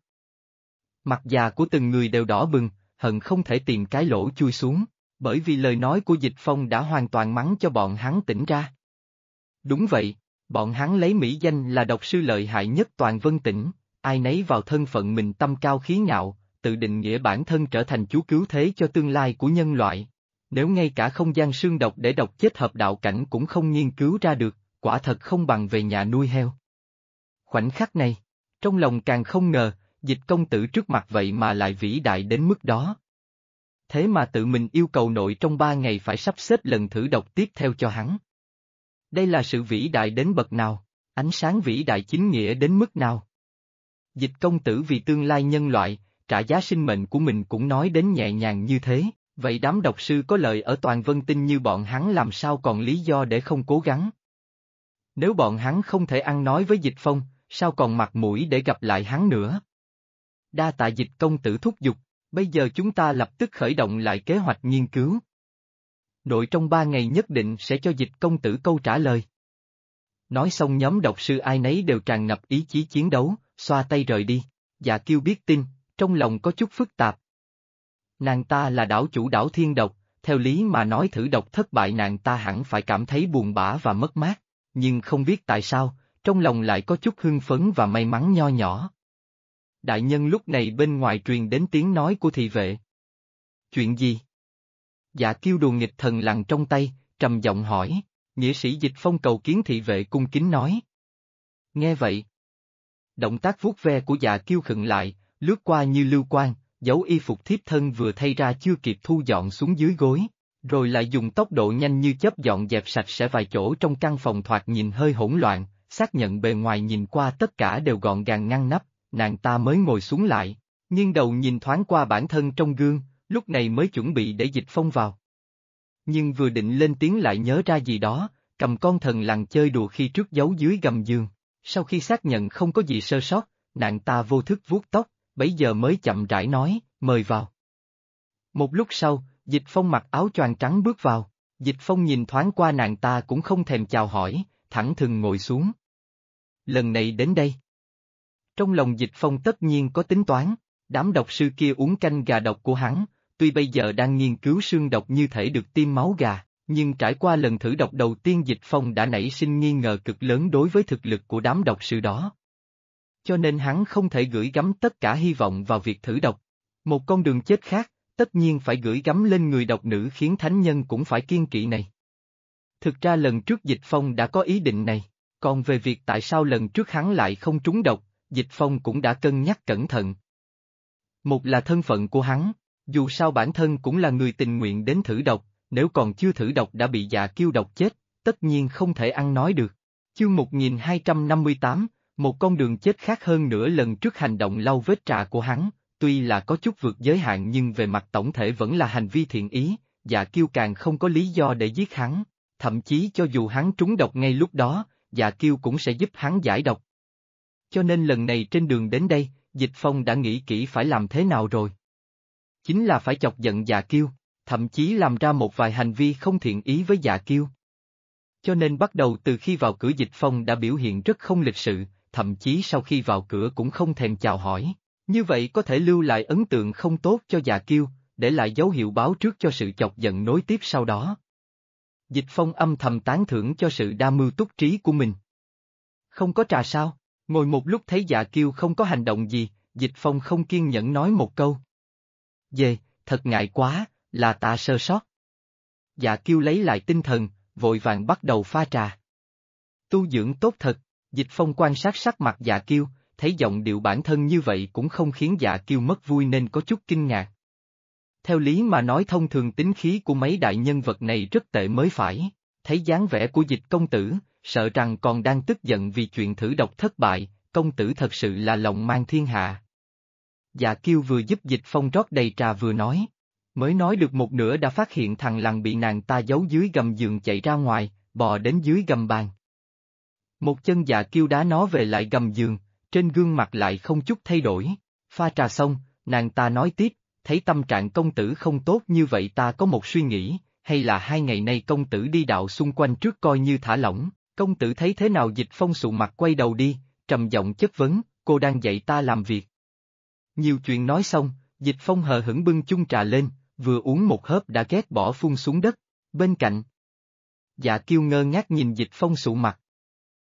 mặt già của từng người đều đỏ bừng, hận không thể tìm cái lỗ chui xuống, bởi vì lời nói của Dịch Phong đã hoàn toàn mắng cho bọn hắn tỉnh ra. Đúng vậy, Bọn hắn lấy mỹ danh là độc sư lợi hại nhất toàn Vân Tỉnh, ai nấy vào thân phận mình tâm cao khí ngạo, tự định nghĩa bản thân trở thành chúa cứu thế cho tương lai của nhân loại. Nếu ngay cả không gian sương độc để độc chết hợp đạo cảnh cũng không nghiên cứu ra được, quả thật không bằng về nhà nuôi heo. Khoảnh khắc này, trong lòng càng không ngờ, Dịch công tử trước mặt vậy mà lại vĩ đại đến mức đó. Thế mà tự mình yêu cầu nội trong 3 ngày phải sắp xếp lần thử độc tiếp theo cho hắn. Đây là sự vĩ đại đến bậc nào, ánh sáng vĩ đại chính nghĩa đến mức nào. Dịch công tử vì tương lai nhân loại, trả giá sinh mệnh của mình cũng nói đến nhẹ nhàng như thế, vậy đám độc sư có lợi ở toàn Vân Tinh như bọn hắn làm sao còn lý do để không cố gắng. Nếu bọn hắn không thể ăn nói với Dịch Phong, sao còn mặt mũi để gặp lại hắn nữa. Đa tạ Dịch công tử thúc giục, bây giờ chúng ta lập tức khởi động lại kế hoạch nghiên cứu. Nội trong 3 ngày nhất định sẽ cho Dịch công tử câu trả lời. Nói xong nhóm độc sư ai nấy đều tràn ngập ý chí chiến đấu, xoa tay rời đi. Dạ Kiêu biết tin, trong lòng có chút phức tạp. Nàng ta là đảo chủ đảo Thiên Độc, theo lý mà nói thử độc thất bại nàng ta hẳn phải cảm thấy buồn bã và mất mát, nhưng không biết tại sao, trong lòng lại có chút hưng phấn và may mắn nho nhỏ. Đại nhân lúc này bên ngoài truyền đến tiếng nói của thị vệ. Chuyện gì? Dạ Kiêu đùa nghịch thần lằn trong tay, trầm giọng hỏi, nghĩa sĩ Dịch Phong cầu kiến thị vệ cung kính nói. Nghe vậy. Động tác vuốt ve của Dạ Kiêu khựng lại, lướt qua như lưu quang, dấu y phục thiếp thân vừa thay ra chưa kịp thu dọn xuống dưới gối, rồi lại dùng tốc độ nhanh như chớp dọn dẹp sạch sẽ vài chỗ trong căn phòng thoạt nhìn hơi hỗn loạn, xác nhận bề ngoài nhìn qua tất cả đều gọn gàng ngăn nắp, nàng ta mới ngồi xuống lại, nghiêng đầu nhìn thoáng qua bản thân trong gương, lúc này mới chuẩn bị để Dịch Phong vào. Nhưng vừa định lên tiếng lại nhớ ra gì đó, cầm con thần lằn chơi đùa khi trước giấu dưới gầm giường. Sau khi xác nhận không có gì sơ sót, nàng ta vô thức vuốt tóc, bấy giờ mới chậm rãi nói, mời vào. Một lúc sau, Dịch Phong mặc áo choàng trắng bước vào, Dịch Phong nhìn thoáng qua nàng ta cũng không thèm chào hỏi, thẳng thừng ngồi xuống. Lần này đến đây. Trong lòng Dịch Phong tất nhiên có tính toán, đám độc sư kia uống canh gà độc của hắn, tuy bây giờ đang nghiên cứu xương độc như thể được tiêm máu gà. Nhưng trải qua lần thử độc đầu tiên Dịch Phong đã nảy sinh nghi ngờ cực lớn đối với thực lực của đám độc sư đó. Cho nên hắn không thể gửi gắm tất cả hy vọng vào việc thử độc. Một con đường chết khác, tất nhiên phải gửi gắm lên người độc nữ khiến thánh nhân cũng phải kiêng kỵ này. Thực ra lần trước Dịch Phong đã có ý định này, còn về việc tại sao lần trước hắn lại không trúng độc, Dịch Phong cũng đã cân nhắc cẩn thận. Một là thân phận của hắn, dù sao bản thân cũng là người tình nguyện đến thử độc. Nếu còn chưa thử độc đã bị Dạ Kiêu độc chết, tất nhiên không thể ăn nói được. Chương 1258, một con đường chết khác hơn nữa lần trước hành động lau vết trà của hắn, tuy là có chút vượt giới hạn nhưng về mặt tổng thể vẫn là hành vi thiện ý, Dạ Kiêu càng không có lý do để giết hắn, thậm chí cho dù hắn trúng độc ngay lúc đó, Dạ Kiêu cũng sẽ giúp hắn giải độc. Cho nên lần này trên đường đến đây, Dịch Phong đã nghĩ kỹ phải làm thế nào rồi. Chính là phải chọc giận Dạ Kiêu. Thậm chí làm ra một vài hành vi không thiện ý với Dạ Kiêu. Cho nên bắt đầu từ khi vào cửa Dịch Phong đã biểu hiện rất không lịch sự, thậm chí sau khi vào cửa cũng không thèm chào hỏi. Như vậy có thể lưu lại ấn tượng không tốt cho Dạ Kiêu, để lại dấu hiệu báo trước cho sự chọc giận nối tiếp sau đó. Dịch Phong âm thầm tán thưởng cho sự đa mưu túc trí của mình. Không có trà sao? Ngồi một lúc thấy Dạ Kiêu không có hành động gì, Dịch Phong không kiên nhẫn nói một câu. Dê, thật ngại quá. Là ta sơ sót. Dạ Kiêu lấy lại tinh thần, vội vàng bắt đầu pha trà. Tu dưỡng tốt thật, Dịch Phong quan sát sắc mặt Dạ Kiêu, thấy giọng điệu bản thân như vậy cũng không khiến Dạ Kiêu mất vui nên có chút kinh ngạc. Theo lý mà nói thông thường tính khí của mấy đại nhân vật này rất tệ mới phải, thấy dáng vẻ của Dịch công tử, sợ rằng còn đang tức giận vì chuyện thử độc thất bại, công tử thật sự là lòng mang thiên hạ. Dạ Kiêu vừa giúp Dịch Phong rót đầy trà vừa nói. Mới nói được một nửa đã phát hiện thằng lằn bị nàng ta giấu dưới gầm giường chạy ra ngoài, bò đến dưới gầm bàn. Một chân Dạ Kiêu đá nó về lại gầm giường, trên gương mặt lại không chút thay đổi. Pha trà xong, nàng ta nói tiếp, thấy tâm trạng công tử không tốt như vậy ta có một suy nghĩ, hay là 2 ngày nay công tử đi đạo xung quanh trước coi như thả lỏng, công tử thấy thế nào? Dịch Phong sụ mặt quay đầu đi, trầm giọng chất vấn, cô đang dạy ta làm việc. Nhiều chuyện nói xong, Dịch Phong hờ hững bưng chung trà lên. Vừa uống một hớp đã ghét bỏ phun xuống đất, bên cạnh. Dạ Kiêu ngơ ngác nhìn Dịch Phong sụ mặt.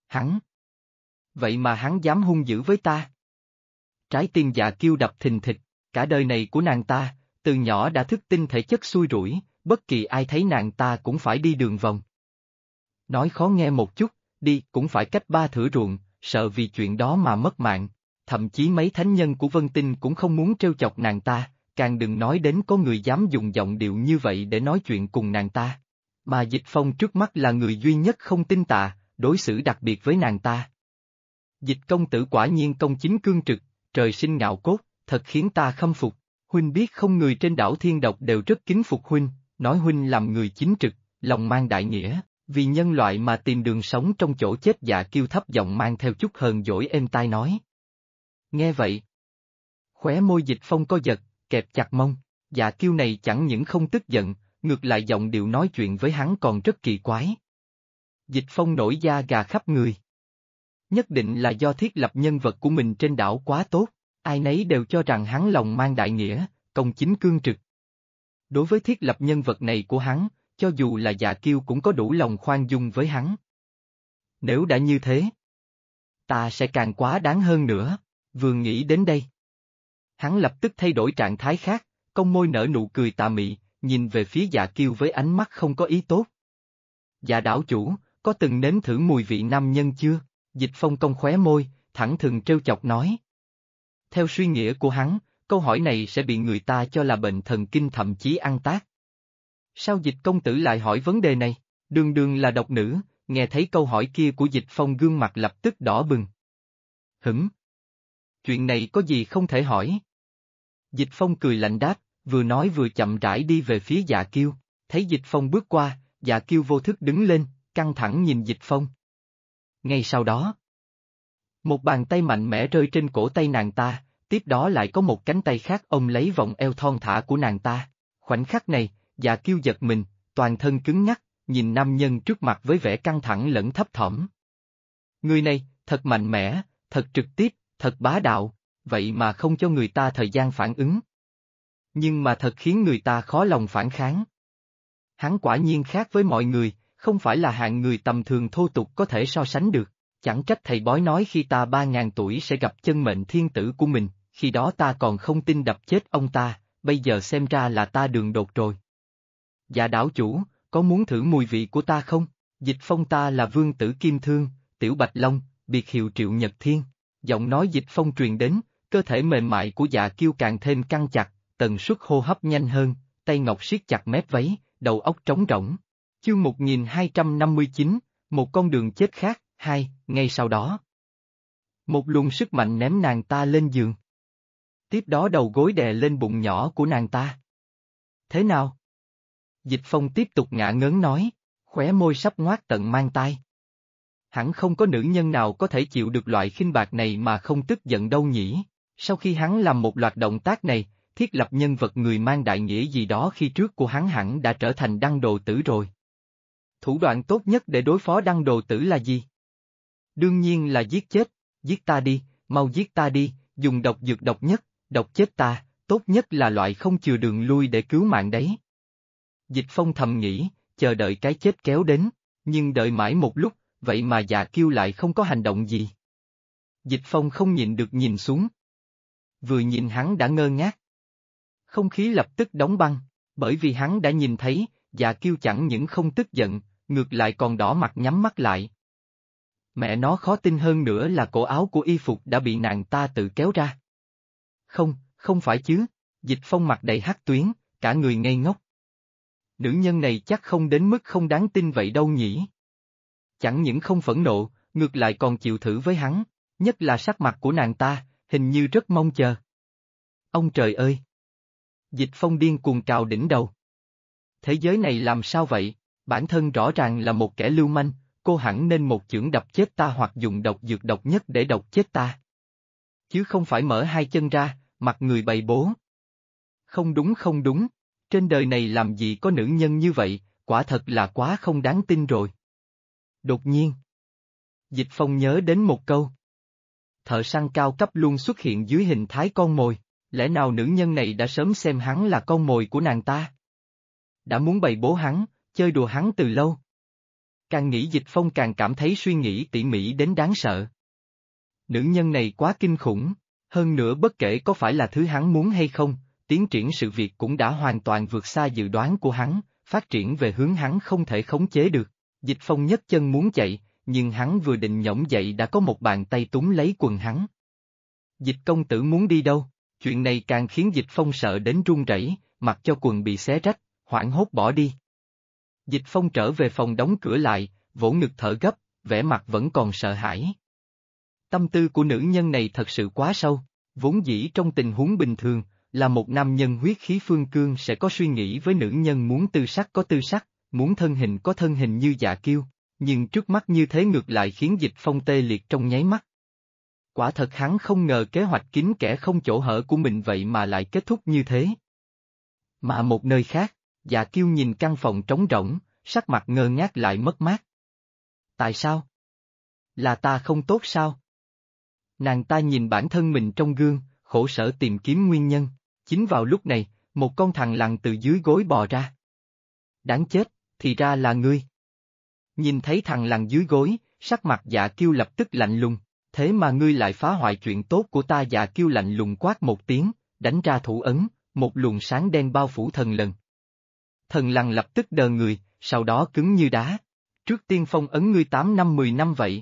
Hắn! Vậy mà hắn dám hung dữ với ta. Trái tim Dạ Kiêu đập thình thịch, cả đời này của nàng ta, từ nhỏ đã thức tinh thể chất xui rủi, bất kỳ ai thấy nàng ta cũng phải đi đường vòng. Nói khó nghe một chút, đi cũng phải cách 3 thửa ruộng, sợ vì chuyện đó mà mất mạng. Thậm chí mấy thánh nhân của Vân Tinh cũng không muốn trêu chọc nàng ta, càng đừng nói đến có người dám dùng giọng điệu như vậy để nói chuyện cùng nàng ta. Mà Dịch Phong trước mắt là người duy nhất không tin tà, đối xử đặc biệt với nàng ta. Dịch công tử quả nhiên công chính cương trực, trời sinh ngạo cốt, thật khiến ta khâm phục. Huynh biết không, người trên đảo Thiên Độc đều rất kính phục Huynh, nói Huynh làm người chính trực, lòng mang đại nghĩa, vì nhân loại mà tìm đường sống trong chỗ chết. Dạ Kiêu thấp giọng mang theo chút hờn dỗi êm tai nói. Nghe vậy, khóe môi Dịch Phong co giật, kẹp chặt mông. Dạ Kiêu này chẳng những không tức giận, ngược lại giọng điệu nói chuyện với hắn còn rất kỳ quái. Dịch Phong nổi da gà khắp người. Nhất định là do thiết lập nhân vật của mình trên đảo quá tốt, ai nấy đều cho rằng hắn lòng mang đại nghĩa, công chính cương trực. Đối với thiết lập nhân vật này của hắn, cho dù là Dạ Kiêu cũng có đủ lòng khoan dung với hắn. Nếu đã như thế, ta sẽ càng quá đáng hơn nữa. Vừa nghĩ đến đây, hắn lập tức thay đổi trạng thái khác, cong môi nở nụ cười tà mị, nhìn về phía Dạ Kiêu với ánh mắt không có ý tốt. Dạ đảo chủ, có từng nếm thử mùi vị nam nhân chưa? Dịch Phong cong khóe môi, thẳng thừng trêu chọc nói. Theo suy nghĩa của hắn, câu hỏi này sẽ bị người ta cho là bệnh thần kinh, thậm chí ăn tát. Sao Dịch công tử lại hỏi vấn đề này? Đường đường là độc nữ, nghe thấy câu hỏi kia của Dịch Phong gương mặt lập tức đỏ bừng. Chuyện này có gì không thể hỏi? Dịch Phong cười lạnh đáp, vừa nói vừa chậm rãi đi về phía Dạ Kiêu. Thấy Dịch Phong bước qua, Dạ Kiêu vô thức đứng lên, căng thẳng nhìn Dịch Phong. Ngay sau đó, một bàn tay mạnh mẽ rơi trên cổ tay nàng ta, tiếp đó lại có một cánh tay khác ôm lấy vòng eo thon thả của nàng ta. Khoảnh khắc này, Dạ Kiêu giật mình, toàn thân cứng ngắc, nhìn nam nhân trước mặt với vẻ căng thẳng lẫn thấp thỏm. Người này, thật mạnh mẽ, thật trực tiếp, thật bá đạo, vậy mà không cho người ta thời gian phản ứng. Nhưng mà thật khiến người ta khó lòng phản kháng. Hắn quả nhiên khác với mọi người, không phải là hạng người tầm thường thô tục có thể so sánh được. Chẳng trách thầy bói nói khi ta 3.000 tuổi sẽ gặp chân mệnh thiên tử của mình, khi đó ta còn không tin đập chết ông ta, bây giờ xem ra là ta đường đột rồi. Dạ đảo chủ, có muốn thử mùi vị của ta không? Dịch Phong, ta là Vương tử Kim Thương, Tiểu Bạch Long, biệt hiệu Triệu Nhật Thiên. Giọng nói Dịch Phong truyền đến, cơ thể mềm mại của Dạ Kiêu càng thêm căng chặt, tần suất hô hấp nhanh hơn, tay ngọc siết chặt mép váy, đầu óc trống rỗng. Chương 1259, một con đường chết khác. Ngay sau đó, một luồng sức mạnh ném nàng ta lên giường. Tiếp đó đầu gối đè lên bụng nhỏ của nàng ta. Thế nào? Dịch Phong tiếp tục ngả ngớn nói, khóe môi sắp ngoác tận mang tai. Hẳn không có nữ nhân nào có thể chịu được loại khinh bạc này mà không tức giận đâu nhỉ. Sau khi hắn làm một loạt động tác này, thiết lập nhân vật người mang đại nghĩa gì đó khi trước của hắn hẳn đã trở thành Đăng Đồ Tử rồi. Thủ đoạn tốt nhất để đối phó Đăng Đồ Tử là gì? Đương nhiên là giết chết. Giết ta đi, mau giết ta đi, dùng độc dược độc nhất, độc chết ta, tốt nhất là loại không chừa đường lui để cứu mạng đấy. Dịch Phong thầm nghĩ, chờ đợi cái chết kéo đến, nhưng đợi mãi một lúc, vậy mà Dạ Kiêu lại không có hành động gì. Dịch Phong không nhịn được nhìn xuống. Vừa nhìn hắn đã ngơ ngác. Không khí lập tức đóng băng, bởi vì hắn đã nhìn thấy, Dạ Kiêu chẳng những không tức giận, ngược lại còn đỏ mặt nhắm mắt lại. Mẹ nó khó tin hơn nữa là cổ áo của y phục đã bị nàng ta tự kéo ra. Không phải chứ, Dịch Phong mặt đầy hắc tuyến, cả người ngây ngốc. Nữ nhân này chắc không đến mức không đáng tin vậy đâu nhỉ. Chẳng những không phẫn nộ, ngược lại còn chịu thử với hắn, nhất là sắc mặt của nàng ta, hình như rất mong chờ. Ông trời ơi! Dịch Phong điên cuồng cào đỉnh đầu. Thế giới này làm sao vậy, bản thân rõ ràng là một kẻ lưu manh, cô hẳn nên một chưởng đập chết ta hoặc dùng độc dược độc nhất để độc chết ta. Chứ không phải mở hai chân ra, mặt người bày bố. Không đúng, trên đời này làm gì có nữ nhân như vậy, quả thật là quá không đáng tin rồi. Đột nhiên, Dịch Phong nhớ đến một câu. Thợ săn cao cấp luôn xuất hiện dưới hình thái con mồi, lẽ nào nữ nhân này đã sớm xem hắn là con mồi của nàng ta? Đã muốn bày bố hắn, chơi đùa hắn từ lâu. Càng nghĩ Dịch Phong càng cảm thấy suy nghĩ tỉ mỉ đến đáng sợ. Nữ nhân này quá kinh khủng, hơn nữa bất kể có phải là thứ hắn muốn hay không, tiến triển sự việc cũng đã hoàn toàn vượt xa dự đoán của hắn, phát triển về hướng hắn không thể khống chế được. Dịch Phong nhấc chân muốn chạy, nhưng hắn vừa định nhổm dậy đã có một bàn tay túm lấy quần hắn. Dịch công tử muốn đi đâu? Chuyện này càng khiến Dịch Phong sợ đến run rẩy, mặc cho quần bị xé rách, hoảng hốt bỏ đi. Dịch Phong trở về phòng đóng cửa lại, vỗ ngực thở gấp, vẻ mặt vẫn còn sợ hãi. Tâm tư của nữ nhân này thật sự quá sâu, vốn dĩ trong tình huống bình thường, là một nam nhân huyết khí phương cương sẽ có suy nghĩ với nữ nhân muốn tư sắc có tư sắc, muốn thân hình có thân hình như Dạ Kiêu, nhưng trước mắt như thế ngược lại khiến Dịch Phong tê liệt trong nháy mắt. Quả thật hắn không ngờ kế hoạch kín kẽ không chỗ hở của mình vậy mà lại kết thúc như thế. Mà một nơi khác, Dạ Kiêu nhìn căn phòng trống rỗng, sắc mặt ngơ ngác lại mất mát. Tại sao? Là ta không tốt sao? Nàng ta nhìn bản thân mình trong gương, khổ sở tìm kiếm nguyên nhân. Chính vào lúc này, một con thằn lằn từ dưới gối bò ra. Đáng chết, thì ra là ngươi. Nhìn thấy thằn lằn dưới gối, sắc mặt Dạ Kiêu lập tức lạnh lùng. Thế mà ngươi lại phá hoại chuyện tốt của ta. Dạ Kiêu lạnh lùng quát một tiếng, đánh ra thủ ấn, một luồng sáng đen bao phủ thần lần. Thần lằn lập tức đờ người, sau đó cứng như đá. Trước tiên phong ấn ngươi 8 năm 10 năm vậy.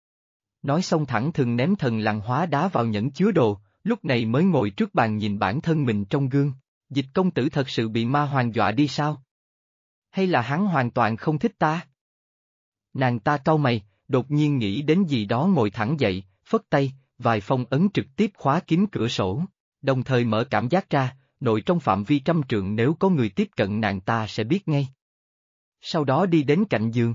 Nói xong thẳng thừng ném thần lằn hóa đá vào nhẫn chứa đồ, lúc này mới ngồi trước bàn nhìn bản thân mình trong gương. Dịch công tử thật sự bị ma hoàng dọa đi sao? Hay là hắn hoàn toàn không thích ta? Nàng ta cau mày, đột nhiên nghĩ đến gì đó ngồi thẳng dậy, phất tay, vài phong ấn trực tiếp khóa kín cửa sổ, đồng thời mở cảm giác ra, nội trong phạm vi 100 trượng nếu có người tiếp cận nàng ta sẽ biết ngay. Sau đó đi đến cạnh giường.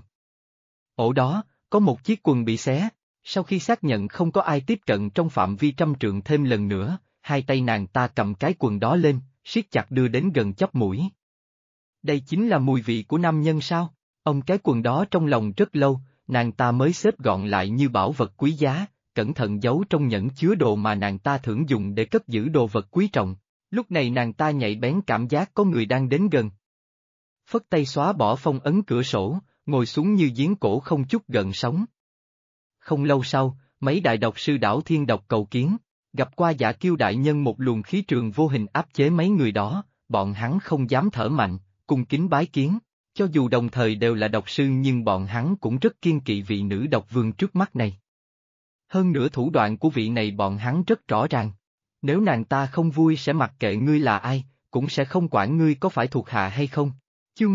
Ổ đó, có một chiếc quần bị xé, sau khi xác nhận không có ai tiếp cận trong phạm vi 100 trượng thêm lần nữa, hai tay nàng ta cầm cái quần đó lên, siết chặt đưa đến gần chóp mũi. Đây chính là mùi vị của nam nhân sao? Ông cái quần đó trong lòng rất lâu, nàng ta mới xếp gọn lại như bảo vật quý giá, cẩn thận giấu trong nhẫn chứa đồ mà nàng ta thường dùng để cất giữ đồ vật quý trọng. Lúc này nàng ta nhạy bén cảm giác có người đang đến gần. Phất tay xóa bỏ phong ấn cửa sổ, ngồi xuống như giếng cổ không chút gợn sóng. Không lâu sau, mấy đại độc sư đảo Thiên Độc cầu kiến, gặp qua Dạ Kiêu đại nhân một luồng khí trường vô hình áp chế mấy người đó, bọn hắn không dám thở mạnh, cung kính bái kiến. Cho dù đồng thời đều là độc sư nhưng bọn hắn cũng rất kiêng kỵ vị nữ độc vương trước mắt này. Hơn nữa thủ đoạn của vị này bọn hắn rất rõ ràng. Nếu nàng ta không vui sẽ mặc kệ ngươi là ai, cũng sẽ không quản ngươi có phải thuộc hạ hay không. Chương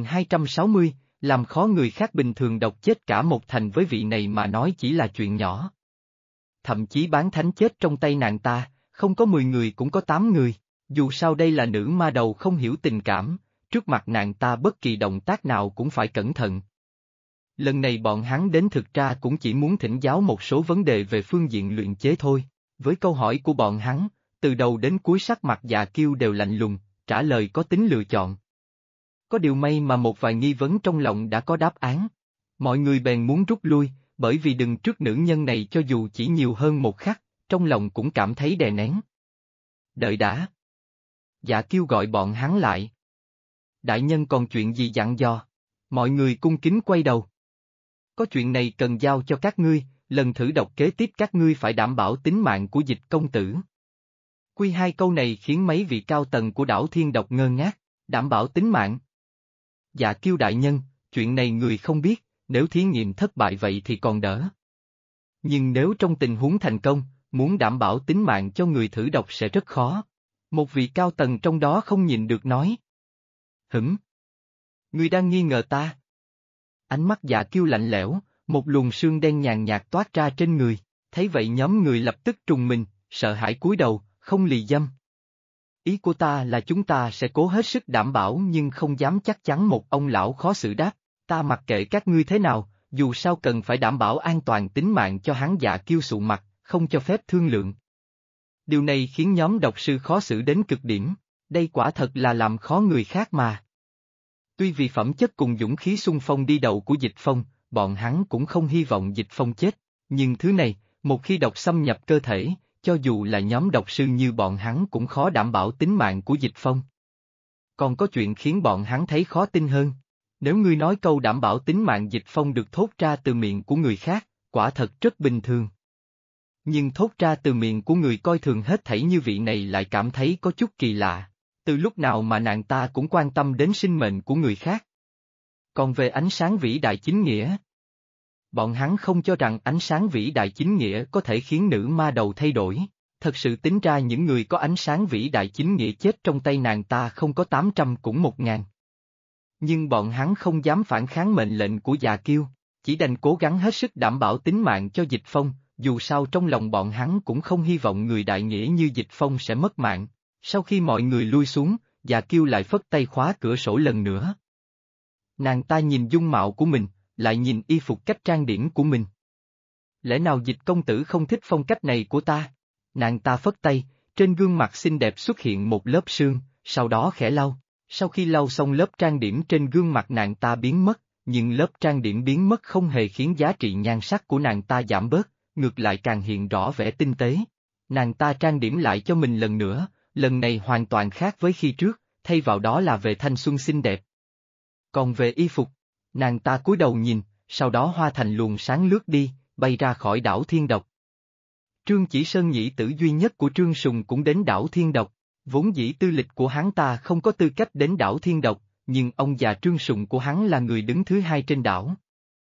1260, làm khó người khác bình thường độc chết cả một thành với vị này mà nói chỉ là chuyện nhỏ. Thậm chí bán thánh chết trong tay nàng ta, không có 10 người cũng có 8 người, dù sao đây là nữ ma đầu không hiểu tình cảm. Trước mặt nàng ta bất kỳ động tác nào cũng phải cẩn thận. Lần này bọn hắn đến thực ra cũng chỉ muốn thỉnh giáo một số vấn đề về phương diện luyện chế thôi. Với câu hỏi của bọn hắn, từ đầu đến cuối sắc mặt Dạ Kiêu đều lạnh lùng, trả lời có tính lựa chọn. Có điều may mà một vài nghi vấn trong lòng đã có đáp án. Mọi người bèn muốn rút lui, bởi vì đứng trước nữ nhân này cho dù chỉ nhiều hơn một khắc, trong lòng cũng cảm thấy đè nén. Đợi đã. Dạ Kiêu gọi bọn hắn lại. Đại nhân còn chuyện gì dặn dò? Mọi người cung kính quay đầu. Có chuyện này cần giao cho các ngươi, lần thử độc kế tiếp các ngươi phải đảm bảo tính mạng của Dịch công tử. Quy hai câu này khiến mấy vị cao tầng của đảo Thiên Độc ngơ ngác, đảm bảo tính mạng. Dạ Kiêu đại nhân, chuyện này người không biết, nếu thí nghiệm thất bại vậy thì còn đỡ. Nhưng nếu trong tình huống thành công, muốn đảm bảo tính mạng cho người thử độc sẽ rất khó. Một vị cao tầng trong đó không nhìn được nói. Ngươi đang nghi ngờ ta? Ánh mắt Dạ Kiêu lạnh lẽo, một luồng sương đen nhàn nhạt toát ra trên người, thấy vậy nhóm người lập tức trùng mình, sợ hãi cúi đầu, không lì dâm. Ý của ta là chúng ta sẽ cố hết sức đảm bảo nhưng không dám chắc chắn. Một ông lão khó xử đáp, ta mặc kệ các ngươi thế nào, dù sao cần phải đảm bảo an toàn tính mạng cho hắn. Dạ Kiêu sụ mặt, không cho phép thương lượng. Điều này khiến nhóm độc sư khó xử đến cực điểm, đây quả thật là làm khó người khác mà. Tuy vì phẩm chất cùng dũng khí xung phong đi đầu của Dịch Phong, bọn hắn cũng không hy vọng Dịch Phong chết, nhưng thứ này, một khi độc xâm nhập cơ thể, cho dù là nhóm độc sư như bọn hắn cũng khó đảm bảo tính mạng của Dịch Phong. Còn có chuyện khiến bọn hắn thấy khó tin hơn. Nếu ngươi nói câu đảm bảo tính mạng Dịch Phong được thốt ra từ miệng của người khác, quả thật rất bình thường. Nhưng thốt ra từ miệng của người coi thường hết thảy như vị này lại cảm thấy có chút kỳ lạ. Từ lúc nào mà nàng ta cũng quan tâm đến sinh mệnh của người khác. Còn về ánh sáng vĩ đại chính nghĩa, bọn hắn không cho rằng ánh sáng vĩ đại chính nghĩa có thể khiến nữ ma đầu thay đổi. Thật sự tính ra những người có ánh sáng vĩ đại chính nghĩa chết trong tay nàng ta không có 800 cũng 1000. Nhưng bọn hắn không dám phản kháng mệnh lệnh của già Kiêu, chỉ đành cố gắng hết sức đảm bảo tính mạng cho Dịch Phong, dù sao trong lòng bọn hắn cũng không hy vọng người đại nghĩa như Dịch Phong sẽ mất mạng. Sau khi mọi người lui xuống, già Kiêu lại phất tay khóa cửa sổ lần nữa. Nàng ta nhìn dung mạo của mình, lại nhìn y phục cách trang điểm của mình. Lẽ nào Dịch công tử không thích phong cách này của ta? Nàng ta phất tay, trên gương mặt xinh đẹp xuất hiện một lớp sương, sau đó khẽ lau. Sau khi lau xong lớp trang điểm trên gương mặt nàng ta biến mất, nhưng lớp trang điểm biến mất không hề khiến giá trị nhan sắc của nàng ta giảm bớt, ngược lại càng hiện rõ vẻ tinh tế. Nàng ta trang điểm lại cho mình lần nữa, lần này hoàn toàn khác với khi trước, thay vào đó là về thanh xuân xinh đẹp. Còn về y phục, nàng ta cúi đầu nhìn, sau đó hóa thành luồng sáng lướt đi, bay ra khỏi đảo Thiên Độc. Trương Chỉ Sơn nhĩ tử duy nhất của Trương Sùng cũng đến đảo Thiên Độc, vốn dĩ tư lịch của hắn ta không có tư cách đến đảo Thiên Độc, nhưng ông già Trương Sùng của hắn là người đứng thứ hai trên đảo.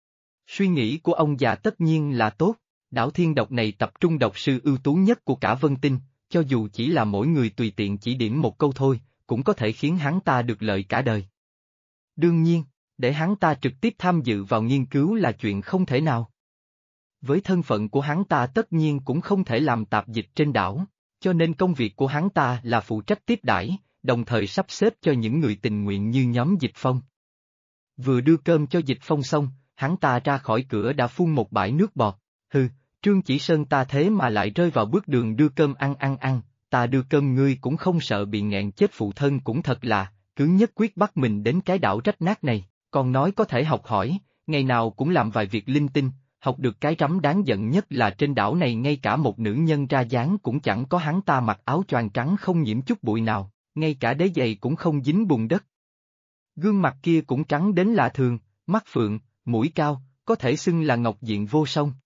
Suy nghĩ của ông già tất nhiên là tốt, đảo Thiên Độc này tập trung độc sư ưu tú nhất của cả Vân Tinh, cho dù chỉ là mỗi người tùy tiện chỉ điểm một câu thôi, cũng có thể khiến hắn ta được lợi cả đời. Đương nhiên, để hắn ta trực tiếp tham dự vào nghiên cứu là chuyện không thể nào. Với thân phận của hắn ta tất nhiên cũng không thể làm tạp dịch trên đảo, cho nên công việc của hắn ta là phụ trách tiếp đãi, đồng thời sắp xếp cho những người tình nguyện như nhóm Dịch Phong. Vừa đưa cơm cho Dịch Phong xong, hắn ta ra khỏi cửa đã phun một bãi nước bọt. Hừ, Trương Chỉ Sơn ta thế mà lại rơi vào bước đường đưa cơm ăn, ta đưa cơm ngươi cũng không sợ bị nghẹn chết, phụ thân cũng thật là, cứ nhất quyết bắt mình đến cái đảo rách nát này, còn nói có thể học hỏi, ngày nào cũng làm vài việc linh tinh, học được cái rắm đáng giận nhất là trên đảo này ngay cả một nữ nhân ra dáng cũng chẳng có, hắn ta mặc áo choàng trắng không nhiễm chút bụi nào, ngay cả đế giày cũng không dính bùn đất. Gương mặt kia cũng trắng đến lạ thường, mắt phượng, mũi cao, có thể xưng là ngọc diện vô song.